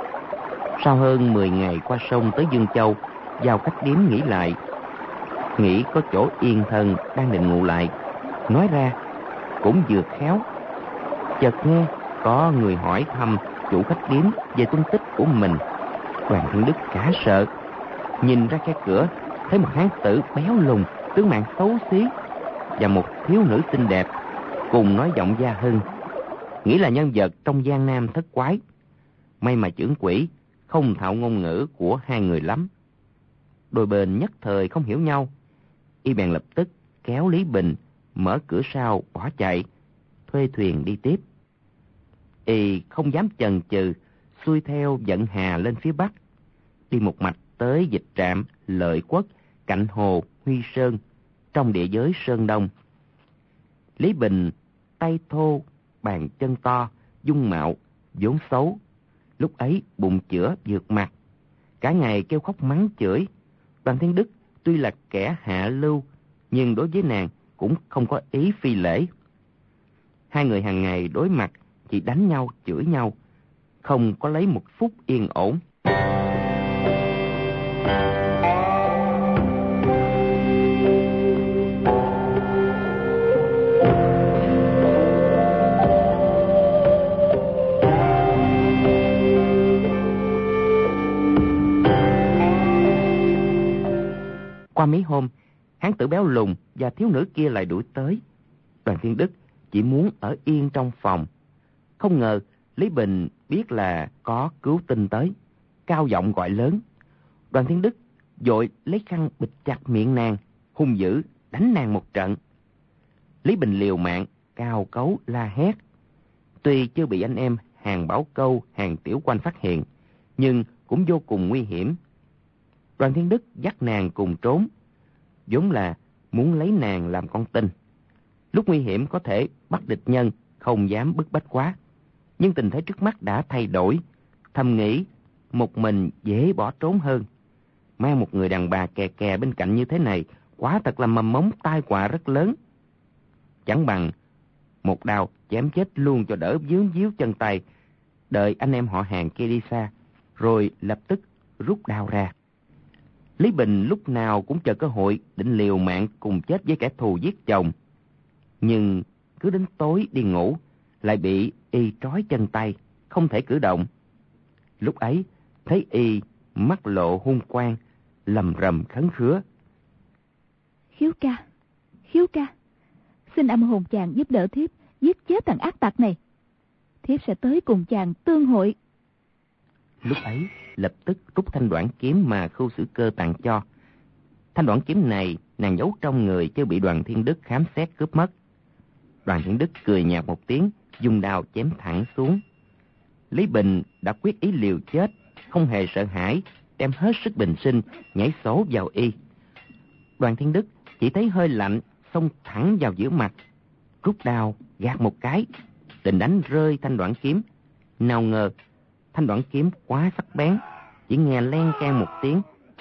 B: Sau hơn mười ngày qua sông tới Dương Châu, vào khách điếm nghỉ lại, nghĩ có chỗ yên thân đang định ngủ lại, nói ra cũng vừa khéo. Chợt nghe có người hỏi thăm chủ khách điếm về tung tích của mình. Đoàn Thiên Đức cả sợ, nhìn ra khe cửa thấy một hán tử béo lùn, tướng mạo xấu xí và một thiếu nữ xinh đẹp cùng nói giọng gia hưng, nghĩ là nhân vật trong Giang Nam thất quái. May mà chưởng quỷ không thạo ngôn ngữ của hai người lắm. Đôi bên nhất thời không hiểu nhau, y bèn lập tức kéo Lý Bình mở cửa sau bỏ chạy, thuê thuyền đi tiếp. Y không dám chần chừ, xuôi theo vận hà lên phía Bắc, đi một mạch tới dịch trạm Lợi Quốc cạnh hồ Huy Sơn, trong địa giới Sơn Đông. Lý Bình tay thô, bàn chân to, dung mạo vốn xấu, lúc ấy bụng chữa vượt mặt, cả ngày kêu khóc mắng chửi. Đoàn Thiên Đức tuy là kẻ hạ lưu, nhưng đối với nàng cũng không có ý phi lễ. Hai người hàng ngày đối mặt chỉ đánh nhau chửi nhau, không có lấy một phút yên ổn. Qua mấy hôm, hán tử béo lùn và thiếu nữ kia lại đuổi tới. Đoàn Thiên Đức chỉ muốn ở yên trong phòng. Không ngờ Lý Bình biết là có cứu tinh tới, cao giọng gọi lớn. Đoàn Thiên Đức vội lấy khăn bịt chặt miệng nàng, hung dữ đánh nàng một trận. Lý Bình liều mạng cao cấu la hét. Tuy chưa bị anh em Hàn Bảo Câu, Hàn Tiểu Quanh phát hiện, nhưng cũng vô cùng nguy hiểm. Đoàn Thiên Đức dắt nàng cùng trốn, vốn là muốn lấy nàng làm con tin. Lúc nguy hiểm có thể bắt địch nhân, không dám bức bách quá. Nhưng tình thế trước mắt đã thay đổi, thầm nghĩ một mình dễ bỏ trốn hơn. Mang một người đàn bà kè kè bên cạnh như thế này, quả thật là mầm mống tai họa rất lớn. Chẳng bằng một đao chém chết luôn cho đỡ vướng víu chân tay, đợi anh em họ Hàn kia đi xa, rồi lập tức rút đao ra. Lý Bình lúc nào cũng chờ cơ hội định liều mạng cùng chết với kẻ thù giết chồng. Nhưng cứ đến tối đi ngủ, lại bị y trói chân tay, không thể cử động. Lúc ấy, thấy y mắt lộ hung quang, lầm rầm khấn khứa.
C: Hiếu ca, Hiếu ca, xin âm hồn chàng giúp đỡ thiếp giết chết thằng ác tặc này. Thiếp sẽ tới cùng chàng tương hội.
B: Lúc ấy, lập tức rút thanh đoản kiếm mà Khưu Sử Cơ tặng cho. Thanh đoản kiếm này nàng giấu trong người, chứ bị Đoàn Thiên Đức khám xét cướp mất. Đoàn Thiên Đức cười nhạt một tiếng, dùng đao chém thẳng xuống. Lý Bình đã quyết ý liều chết, không hề sợ hãi, đem hết sức bình sinh nhảy xổ vào y. Đoàn Thiên Đức chỉ thấy hơi lạnh xông thẳng vào giữa mặt, rút đao gạt một cái, định đánh rơi thanh đoản kiếm. Nào ngờ thanh đoản kiếm quá sắc bén, chỉ nghe len keng một tiếng,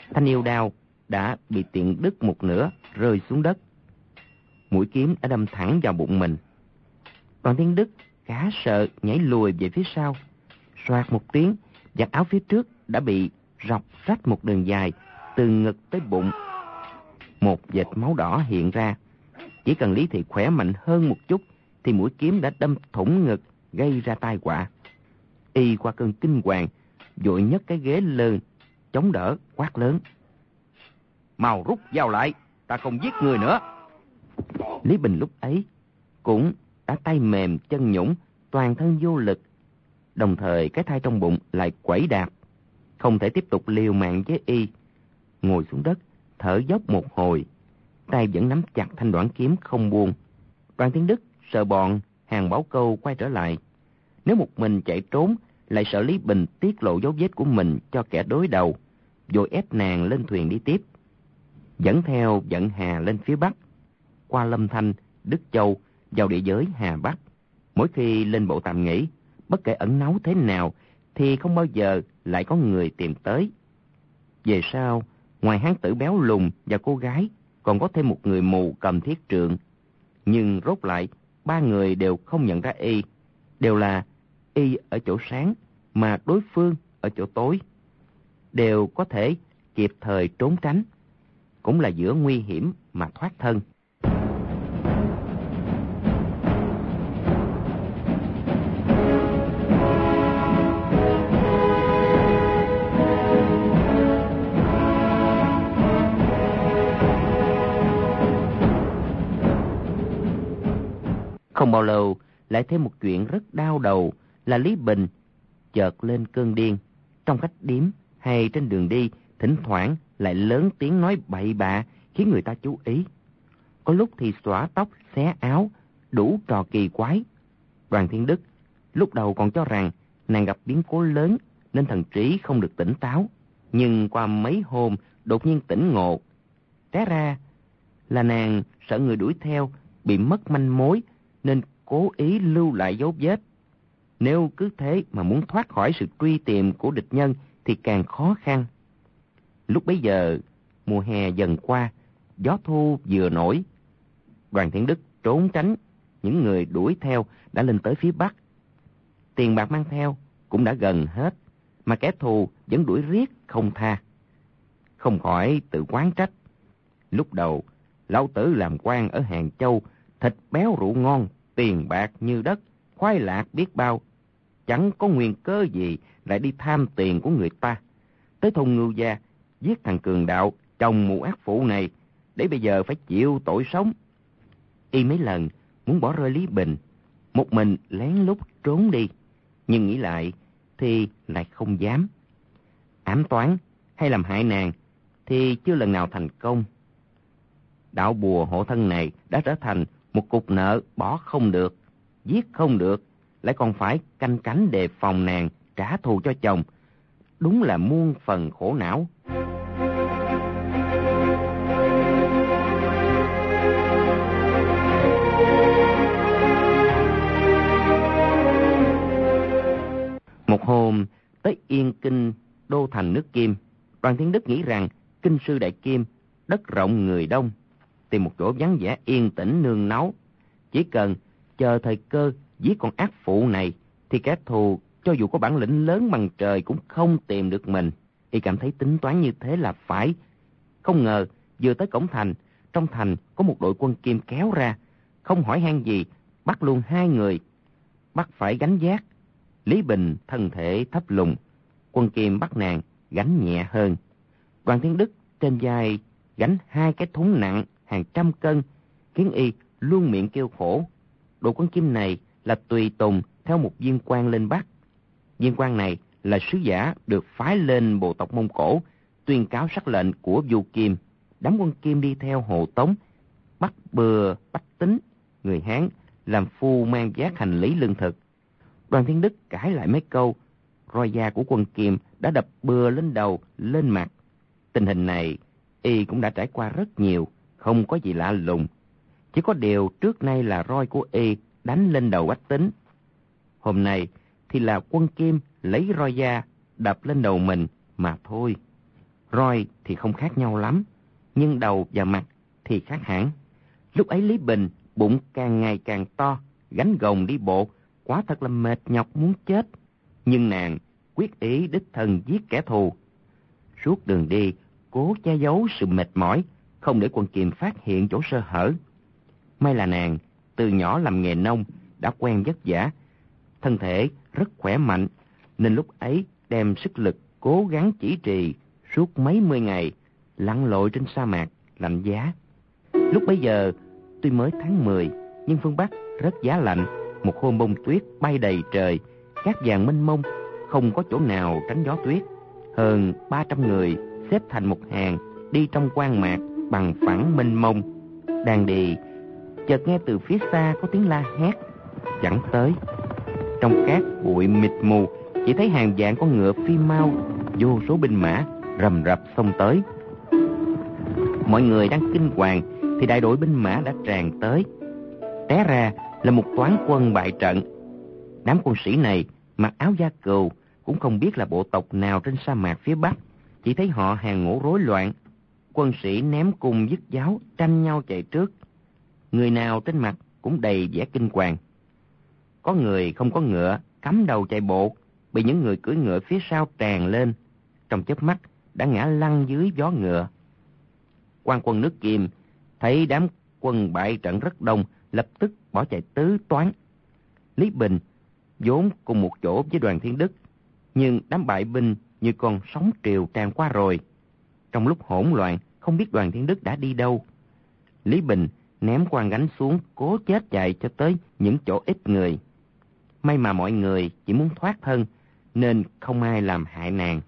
B: Thanh yêu đao đã bị tiện đứt một nửa, rơi xuống đất. Mũi kiếm đã đâm thẳng vào bụng mình. Đoàn Thiên Đức khá sợ, nhảy lùi về phía sau. Soạt một tiếng, vạt áo phía trước đã bị rọc rách một đường dài từ ngực tới bụng. Một vệt máu đỏ hiện ra. Chỉ cần Lý Thị khỏe mạnh hơn một chút thì mũi kiếm đã đâm thủng ngực, gây ra tai họa. Y qua cơn kinh hoàng, vội nhấc cái ghế lên, chống đỡ, quát lớn: "Mau rút dao lại, ta không giết người nữa." Lý Bình lúc ấy cũng đã tay mềm chân nhũn, toàn thân vô lực. Đồng thời cái thai trong bụng lại quẩy đạp, không thể tiếp tục liều mạng với Y. Ngồi xuống đất, thở dốc một hồi, tay vẫn nắm chặt thanh đoạn kiếm không buông. Đoàn Thiên Đức sợ bọn Hàng Bảo Câu quay trở lại. Nếu một mình chạy trốn, lại sợ Lý Bình tiết lộ dấu vết của mình cho kẻ đối đầu, vội ép nàng lên thuyền đi tiếp. Dẫn theo Vận Hà lên phía Bắc, qua Lâm Thanh, Đức Châu, vào địa giới Hà Bắc. Mỗi khi lên bộ tạm nghỉ, bất kể ẩn náu thế nào, thì không bao giờ lại có người tìm tới. Về sau, ngoài hán tử béo lùn và cô gái, còn có thêm một người mù cầm thiết trượng. Nhưng rốt lại, ba người đều không nhận ra Y. Đều là Y ở chỗ sáng, mà đối phương ở chỗ tối. Đều có thể kịp thời trốn tránh. Cũng là giữa nguy hiểm mà thoát thân. Không bao lâu, lại thêm một chuyện rất đau đầu là Lý Bình chợt lên cơn điên. Trong khách điếm hay trên đường đi, thỉnh thoảng lại lớn tiếng nói bậy bạ, khiến người ta chú ý. Có lúc thì xõa tóc, xé áo, đủ trò kỳ quái. Đoàn Thiên Đức lúc đầu còn cho rằng nàng gặp biến cố lớn nên thần trí không được tỉnh táo. Nhưng qua mấy hôm đột nhiên tỉnh ngộ. Té ra là nàng sợ người đuổi theo bị mất manh mối nên cố ý lưu lại dấu vết. Nếu cứ thế mà muốn thoát khỏi sự truy tìm của địch nhân thì càng khó khăn. Lúc bấy giờ, mùa hè dần qua, gió thu vừa nổi. Đoàn Thiên Đức trốn tránh những người đuổi theo đã lên tới phía Bắc. Tiền bạc mang theo cũng đã gần hết, mà kẻ thù vẫn đuổi riết không tha. Không khỏi tự oán trách. Lúc đầu, lão tử làm quan ở Hàng Châu, thịt béo rượu ngon, tiền bạc như đất, khoai lạc biết bao. Chẳng có nguyên cớ gì lại đi tham tiền của người ta. Tới thôn Ngưu Gia, giết thằng cường đạo, chồng mụ ác phụ này, để bây giờ phải chịu tội sống. Y mấy lần muốn bỏ rơi Lý Bình, một mình lén lút trốn đi. Nhưng nghĩ lại thì lại không dám. Ám toán hay làm hại nàng thì chưa lần nào thành công. Đạo bùa hộ thân này đã trở thành một cục nợ bỏ không được, giết không được, lại còn phải canh cánh đề phòng nàng trả thù cho chồng. Đúng là muôn phần khổ não. Một hôm, tới Yên Kinh, đô thành nước Kim, Đoàn Thiên Đức nghĩ rằng kinh sư Đại Kim, đất rộng người đông, tìm một chỗ vắng vẻ yên tĩnh nương náu. Chỉ cần chờ thời cơ giết con ác phụ này, thì kẻ thù cho dù có bản lĩnh lớn bằng trời cũng không tìm được mình. Y cảm thấy tính toán như thế là phải. Không ngờ vừa tới cổng thành, trong thành có một đội quân Kim kéo ra, không hỏi han gì, bắt luôn hai người. Bắt phải gánh vác. Lý Bình thân thể thấp lùn, quân Kim bắt nàng gánh nhẹ hơn. Đoàn Thiên Đức trên vai gánh hai cái thúng nặng hàng trăm cân, khiến Y luôn miệng kêu khổ. Đội quân Kim này là tùy tùng theo một viên quan lên Bắc. Viên quan này là sứ giả được phái lên bộ tộc Mông Cổ, tuyên cáo sắc lệnh của vua Kim. Đám quân Kim đi theo hộ tống, bắt bừa bách tính, người Hán làm phu mang vác hành lý lương thực. Đoàn Thiên Đức cãi lại mấy câu, roi da của quân Kim đã đập bừa lên đầu, lên mặt. Tình hình này Y cũng đã trải qua rất nhiều, không có gì lạ lùng. Chỉ có điều trước nay là roi của Y đánh lên đầu bách tính. Hôm nay thì là quân Kim lấy roi da đập lên đầu mình mà thôi. Roi thì không khác nhau lắm, nhưng đầu và mặt thì khác hẳn. Lúc ấy Lý Bình bụng càng ngày càng to, gánh gồng đi bộ, quả thật là mệt nhọc muốn chết. Nhưng nàng quyết ý đích thân giết kẻ thù. Suốt đường đi, cố che giấu sự mệt mỏi, không để quân Kim phát hiện chỗ sơ hở. May là nàng từ nhỏ làm nghề nông, đã quen vất vả, thân thể rất khỏe mạnh, nên lúc ấy đem sức lực cố gắng chỉ trì suốt mấy mươi ngày, lặn lội trên sa mạc lạnh giá. Lúc bấy giờ tuy mới tháng mười, nhưng phương Bắc rất giá lạnh. Một hôm bông tuyết bay đầy trời, cát vàng mênh mông, không có chỗ nào tránh gió tuyết. Hơn ba trăm người xếp thành một hàng, đi trong quang mạc bằng phẳng mênh mông. Đang đi, chợt nghe từ phía xa có tiếng la hét. Chẳng tới, trong cát bụi mịt mù, chỉ thấy hàng vạn con ngựa phi mau, vô số binh mã rầm rập xông tới. Mọi người đang kinh hoàng thì đại đội binh mã đã tràn tới. Té ra là một toán quân bại trận. Đám quân sĩ này mặc áo da cừu, cũng không biết là bộ tộc nào trên sa mạc phía Bắc, chỉ thấy họ hàng ngũ rối loạn. Quân sĩ ném cung dứt giáo, tranh nhau chạy trước. Người nào trên mặt cũng đầy vẻ kinh hoàng. Có người không có ngựa, cắm đầu chạy bộ, bị những người cưỡi ngựa phía sau tràn lên, trong chớp mắt đã ngã lăn dưới vó ngựa. Quan quân nước Kim thấy đám quân bại trận rất đông, lập tức bỏ chạy tứ toán. Lý Bình vốn cùng một chỗ với Đoàn Thiên Đức, nhưng đám bại binh như con sóng triều tràn qua rồi. Trong lúc hỗn loạn, không biết Đoàn Thiên Đức đã đi đâu. Lý Bình ném quan gánh xuống, cố chết chạy cho tới những chỗ ít người. May mà mọi người chỉ muốn thoát thân, nên không ai làm hại nàng.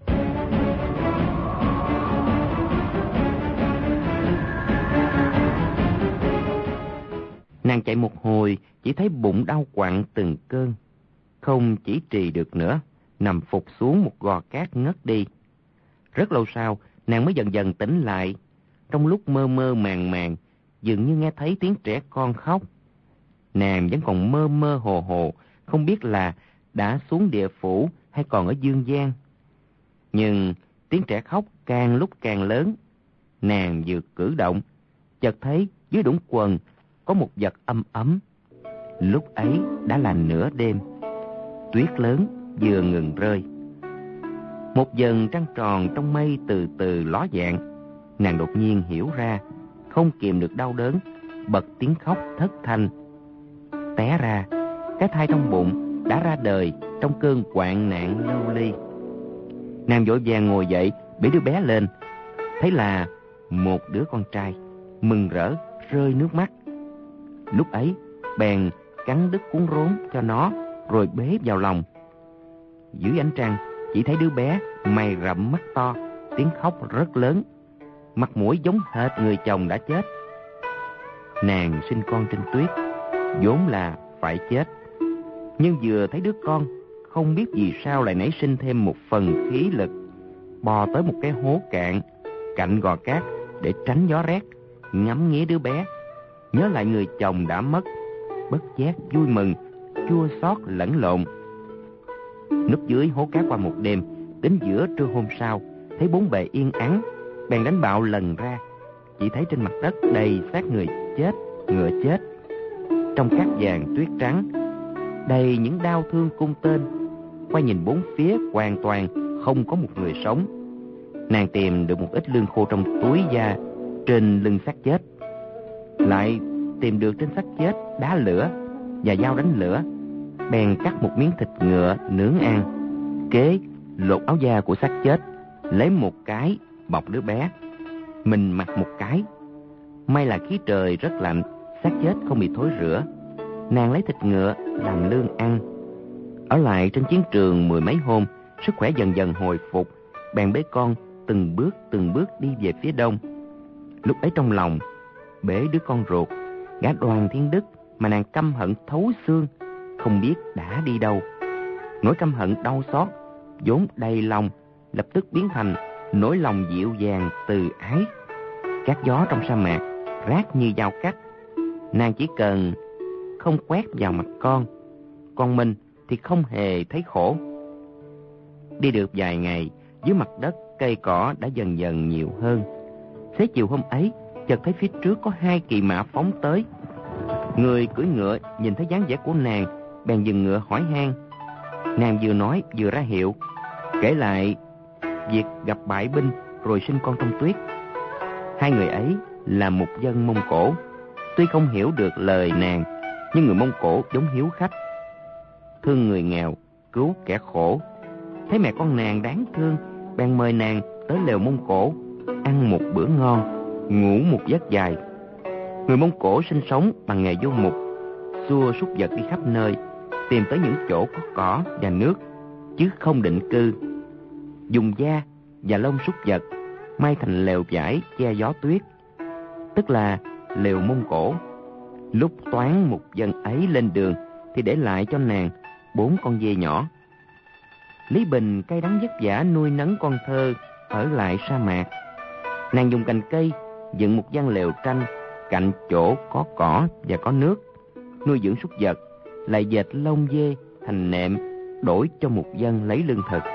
B: Nàng chạy một hồi, chỉ thấy bụng đau quặn từng cơn, không chỉ trì được nữa, nằm phục xuống một gò cát ngất đi. Rất lâu sau, nàng mới dần dần tỉnh lại. Trong lúc mơ mơ màng màng, dường như nghe thấy tiếng trẻ con khóc. Nàng vẫn còn mơ mơ hồ hồ, không biết là đã xuống địa phủ hay còn ở dương gian. Nhưng tiếng trẻ khóc càng lúc càng lớn. Nàng vừa cử động, chợt thấy dưới đũng quần có một vật ấm ấm. Lúc ấy đã là nửa đêm, tuyết lớn vừa ngừng rơi. Một dần trăng tròn trong mây từ từ ló dạng. Nàng đột nhiên hiểu ra, không kìm được đau đớn, bật tiếng khóc thất thanh. Té ra, cái thai trong bụng đã ra đời trong cơn hoạn nạn lưu ly. Nàng vội vàng ngồi dậy, bế đứa bé lên, thấy là một đứa con trai, mừng rỡ rơi nước mắt. Lúc ấy bèn cắn đứt cuốn rốn cho nó, rồi bế vào lòng. Dưới ánh trăng chỉ thấy đứa bé mày rậm mắt to, tiếng khóc rất lớn, mặt mũi giống hệt người chồng đã chết. Nàng sinh con trên tuyết, vốn là phải chết, nhưng vừa thấy đứa con, không biết vì sao lại nảy sinh thêm một phần khí lực, bò tới một cái hố cạn cạnh gò cát để tránh gió rét, ngắm nghía đứa bé, nhớ lại người chồng đã mất, bất giác vui mừng, chua xót lẫn lộn. Núp dưới hố cát qua một đêm, đến giữa trưa hôm sau, thấy bốn bề yên ắng, bèn đánh bạo lần ra, chỉ thấy trên mặt đất đầy xác người chết, ngựa chết. Trong cát vàng tuyết trắng, đầy những đau thương cung tên. Quay nhìn bốn phía hoàn toàn không có một người sống. Nàng tìm được một ít lương khô trong túi da trên lưng xác chết, lại tìm được trên xác chết đá lửa và dao đánh lửa, bèn cắt một miếng thịt ngựa nướng ăn, kế lột áo da của xác chết, lấy một cái bọc đứa bé, mình mặc một cái. May là khí trời rất lạnh, xác chết không bị thối rữa. Nàng lấy thịt ngựa làm lương ăn. Ở lại trên chiến trường mười mấy hôm, sức khỏe dần dần hồi phục, bèn bế con từng bước từng bước đi về phía đông. Lúc ấy trong lòng bế đứa con ruột, gã Đoàn Thiên Đức mà nàng căm hận thấu xương, không biết đã đi đâu. Nỗi căm hận đau xót vốn đầy lòng lập tức biến thành nỗi lòng dịu dàng từ ái. Các gió trong sa mạc rát như dao cắt, nàng chỉ cần không quét vào mặt con, còn mình thì không hề thấy khổ. Đi được vài ngày, dưới mặt đất cây cỏ đã dần dần nhiều hơn. Xế chiều hôm ấy, chợt thấy phía trước có hai kỳ mã phóng tới. Người cưỡi ngựa nhìn thấy dáng vẻ của nàng, bèn dừng ngựa hỏi han. Nàng vừa nói vừa ra hiệu, kể lại việc gặp bại binh rồi sinh con trong tuyết. Hai người ấy là mục dân Mông Cổ. Tuy không hiểu được lời nàng, nhưng người Mông Cổ giống hiếu khách, thương người nghèo, cứu kẻ khổ. Thấy mẹ con nàng đáng thương, bèn mời nàng tới lều Mông Cổ, ăn một bữa ngon, ngủ một giấc dài. Người Mông Cổ sinh sống bằng nghề du mục, xua súc vật đi khắp nơi, tìm tới những chỗ có cỏ và nước, chứ không định cư. Dùng da và lông súc vật may thành lều vải che gió tuyết, tức là lều Mông Cổ. Lúc toán mục dân ấy lên đường thì để lại cho nàng bốn con dê nhỏ. Lý Bình cay đắng vất vả nuôi nấng con thơ ở lại sa mạc. Nàng dùng cành cây dựng một gian lều tranh cạnh chỗ có cỏ và có nước, nuôi dưỡng súc vật, lại dệt lông dê thành nệm đổi cho mục dân lấy lương thực.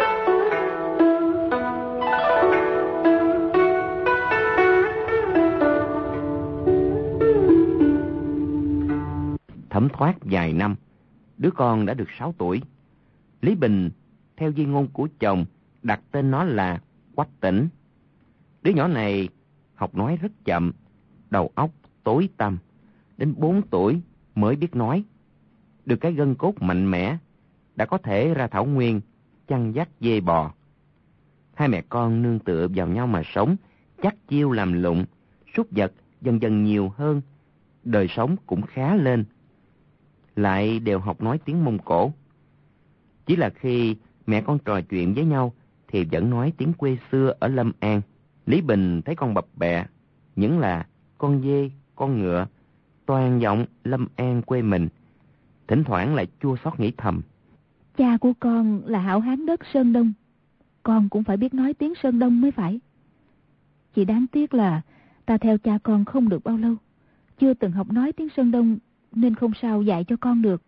B: Thấm thoát vài năm, đứa con đã được sáu tuổi. Lý Bình theo di ngôn của chồng đặt tên nó là Quách Tĩnh. Đứa nhỏ này học nói rất chậm, đầu óc tối tăm, đến bốn tuổi mới biết nói. Được cái gân cốt mạnh mẽ, đã có thể ra thảo nguyên chăn dắt dê bò. Hai mẹ con nương tựa vào nhau mà sống, chắc chiêu làm lụng, súc vật dần dần nhiều hơn, đời sống cũng khá lên. Lại đều học nói tiếng Mông Cổ. Chỉ là khi mẹ con trò chuyện với nhau thì vẫn nói tiếng quê xưa ở Lâm An. Lý Bình thấy con bập bẹ, những là con dê, con ngựa, toàn giọng Lâm An quê mình. Thỉnh thoảng lại chua xót nghĩ thầm,
C: cha của con là hảo hán đất Sơn Đông, con cũng phải biết nói tiếng Sơn Đông mới phải. Chỉ đáng tiếc là ta theo cha con không được bao lâu, chưa từng học nói tiếng Sơn Đông, nên không sao dạy cho con được.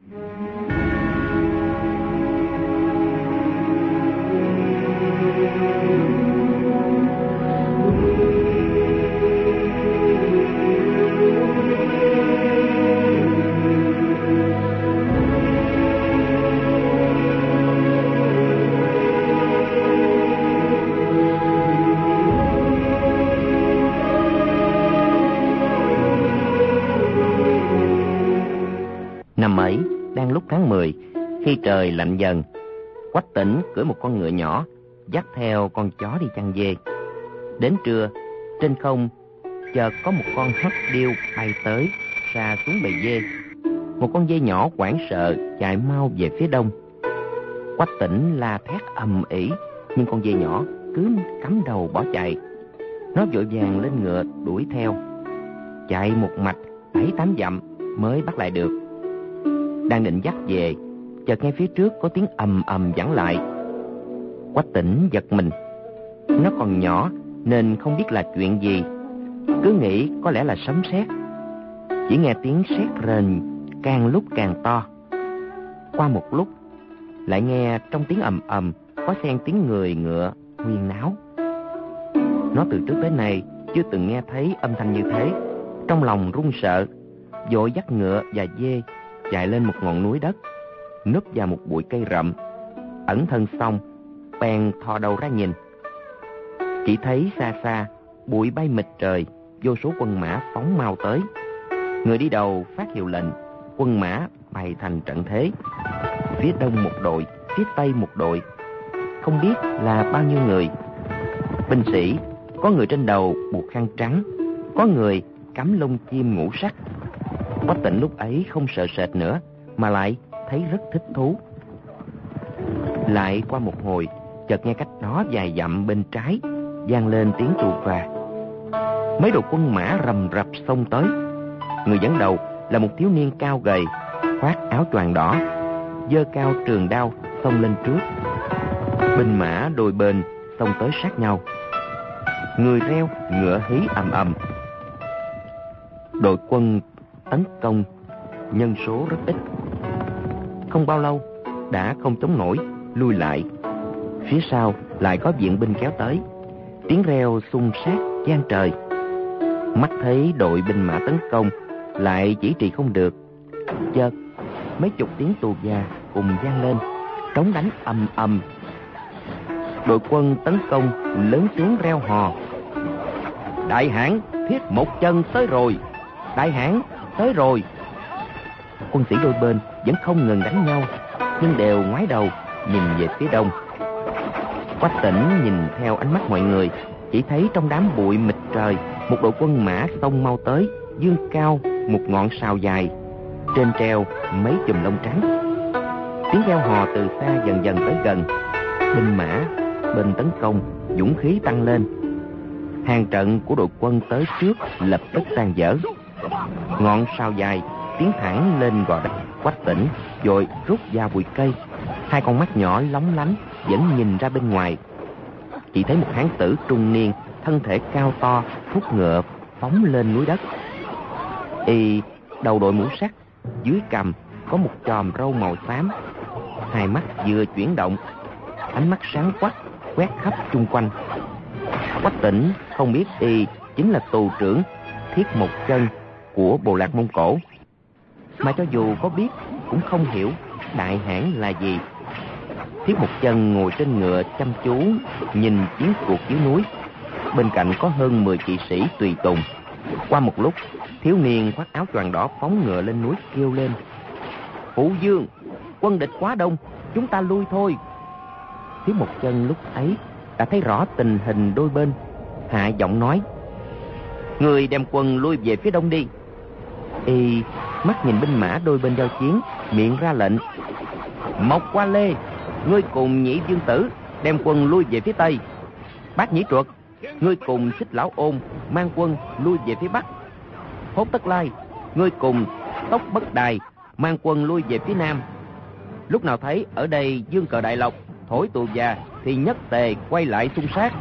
B: Năm ấy, đang lúc tháng mười, khi trời lạnh dần, Quách Tĩnh cưỡi một con ngựa nhỏ, dắt theo con chó đi chăn dê. Đến trưa, trên không chợt có một con hắc điêu bay tới, sa xuống bầy dê. Một con dê nhỏ hoảng sợ chạy mau về phía đông. Quách Tĩnh la thét ầm ĩ, nhưng con dê nhỏ cứ cắm đầu bỏ chạy. Nó vội vàng lên ngựa đuổi theo, chạy một mạch bảy tám dặm mới bắt lại được. Đang định dắt về, chợt nghe phía trước có tiếng ầm ầm vẳng lại. Quách Tĩnh giật mình. Nó còn nhỏ nên không biết là chuyện gì, cứ nghĩ có lẽ là sấm sét. Chỉ nghe tiếng sét rền càng lúc càng to. Qua một lúc, lại nghe trong tiếng ầm ầm có xen tiếng người ngựa huyên náo. Nó từ trước tới nay chưa từng nghe thấy âm thanh như thế, trong lòng run sợ, vội dắt ngựa và dê chạy lên một ngọn núi đất, núp vào một bụi cây rậm. Ẩn thân xong, bèn thò đầu ra nhìn. Chỉ thấy xa xa bụi bay mịt trời, vô số quân mã phóng mau tới. Người đi đầu phát hiệu lệnh, quân mã bày thành trận thế. Phía đông một đội, phía tây một đội, không biết là bao nhiêu người. Binh sĩ, có người trên đầu buộc khăn trắng, có người cắm lông chim ngũ sắc. Quách Tĩnh lúc ấy không sợ sệt nữa, mà lại thấy rất thích thú. Lại qua một hồi, chợt nghe cách đó vài dặm bên trái vang lên tiếng tù và. Mấy đội quân mã rầm rập xông tới. Người dẫn đầu là một thiếu niên cao gầy, khoác áo choàng đỏ, giơ cao trường đao xông lên trước. Binh mã đôi bên xông tới sát nhau, người reo ngựa hí ầm ầm. Đội quân tấn công nhân số rất ít, không bao lâu đã không chống nổi, lui lại. Phía sau lại có viện binh kéo tới. Tiếng reo xung sát vang trời. Mắt thấy đội binh mã tấn công lại chỉ trì không được, chợt mấy chục tiếng tù già cùng vang lên, trống đánh ầm ầm. Đội quân tấn công lớn tiếng reo hò: Đại hãn Thiết Một Chân tới rồi, Đại hãn tới rồi. Quân sĩ đôi bên vẫn không ngừng đánh nhau, nhưng đều ngoái đầu nhìn về phía đông. Quách Tĩnh nhìn theo ánh mắt mọi người, chỉ thấy trong đám bụi mịt trời, một đội quân mã xông mau tới, dương cao một ngọn sào dài, trên treo mấy chùm lông trắng. Tiếng reo hò từ xa dần dần tới gần. Binh mã bên tấn công dũng khí tăng lên. Hàng trận của đội quân tới trước lập tức tan vỡ. Ngọn sào dài tiến thẳng lên gò đất. Quách Tĩnh vội rút ra bụi cây, hai con mắt nhỏ lóng lánh vẫn nhìn ra bên ngoài. Chỉ thấy một hán tử trung niên, thân thể cao to, thúc ngựa phóng lên núi đất. Y đầu đội mũ sắt, dưới cằm có một chòm râu màu xám, hai mắt vừa chuyển động, ánh mắt sáng quắc quét khắp chung quanh. Quách Tĩnh không biết y chính là tù trưởng Thiết Một Chân của bộ lạc Mông Cổ, mà cho dù có biết cũng không hiểu đại hãn là gì. Thiết Một Chân ngồi trên ngựa chăm chú nhìn chiến cuộc dưới núi, bên cạnh có hơn mười kỵ sĩ tùy tùng. Qua một lúc, thiếu niên khoác áo choàng đỏ phóng ngựa lên núi kêu lên: Phụ vương, quân địch quá đông, chúng ta lui thôi. Thiết Một Chân lúc ấy đã thấy rõ tình hình đôi bên, hạ giọng nói: Người đem quân lui về phía đông đi. Y mắt nhìn binh mã đôi bên giao chiến, miệng ra lệnh: Mộc Qua Lê, ngươi cùng Nhĩ Dương Tử đem quân lui về phía tây. Bát Nhĩ Truật, ngươi cùng Xích Lão Ôn mang quân lui về phía bắc. Hốt Tất Lai, ngươi cùng Tốc Bất Đài mang quân lui về phía nam. Lúc nào thấy ở đây dương cờ đại lộc, thổi tù già thì nhất tề quay lại xung sát.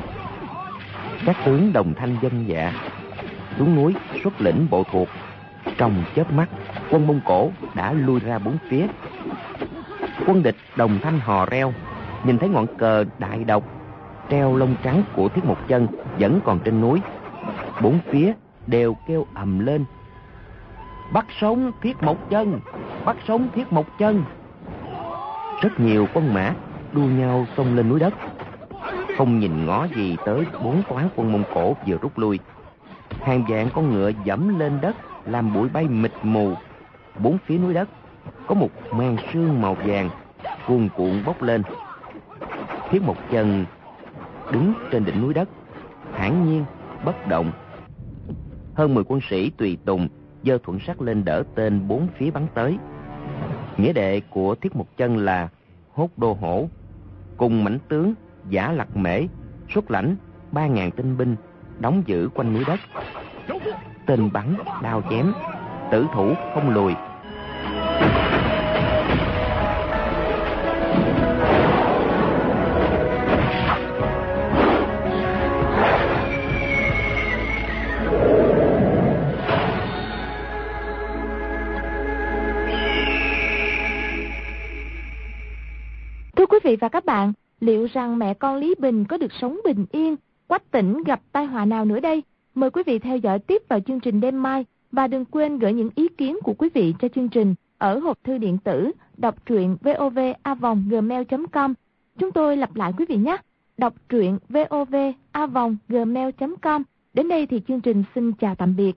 B: Các tướng đồng thanh vâng dạ, xuống núi xuất lĩnh bộ thuộc. Trong chớp mắt, quân Mông Cổ đã lui ra bốn phía. Quân địch đồng thanh hò reo, nhìn thấy ngọn cờ đại độc treo lông trắng của Thiết Một Chân vẫn còn trên núi. Bốn phía đều kêu ầm lên: Bắt sống Thiết Một Chân, bắt sống Thiết Một Chân. Rất nhiều quân mã đua nhau xông lên núi đất, không nhìn ngó gì tới bốn toán quân Mông Cổ vừa rút lui. Hàng vạn con ngựa dẫm lên đất làm bụi bay mịt mù. Bốn phía núi đất có một màn sương màu vàng cuồn cuộn bốc lên. Thiết Một Chân đứng trên đỉnh núi đất, thản nhiên bất động. Hơn mười quân sĩ tùy tùng giơ thuận sắt lên đỡ tên bốn phía bắn tới. Nghĩa đệ của Thiết Một Chân là Hốt Đô Hổ cùng mãnh tướng Giả Lặc Mễ xuất lãnh ba ngàn tinh binh đóng giữ quanh núi đất. Tên bắn đao chém, tử thủ không lùi.
A: Thưa quý vị và các bạn, liệu rằng mẹ con Lý Bình có được sống bình yên, Quách Tĩnh gặp tai họa nào nữa đây? Mời quý vị theo dõi tiếp vào chương trình đêm mai, và đừng quên gửi những ý kiến của quý vị cho chương trình ở hộp thư điện tử đọc truyện vov a vòng gmail chấm com. Chúng tôi lặp lại quý vị nhé: đọc truyện vov a vòng gmail chấm com. Đến đây thì chương trình xin chào tạm biệt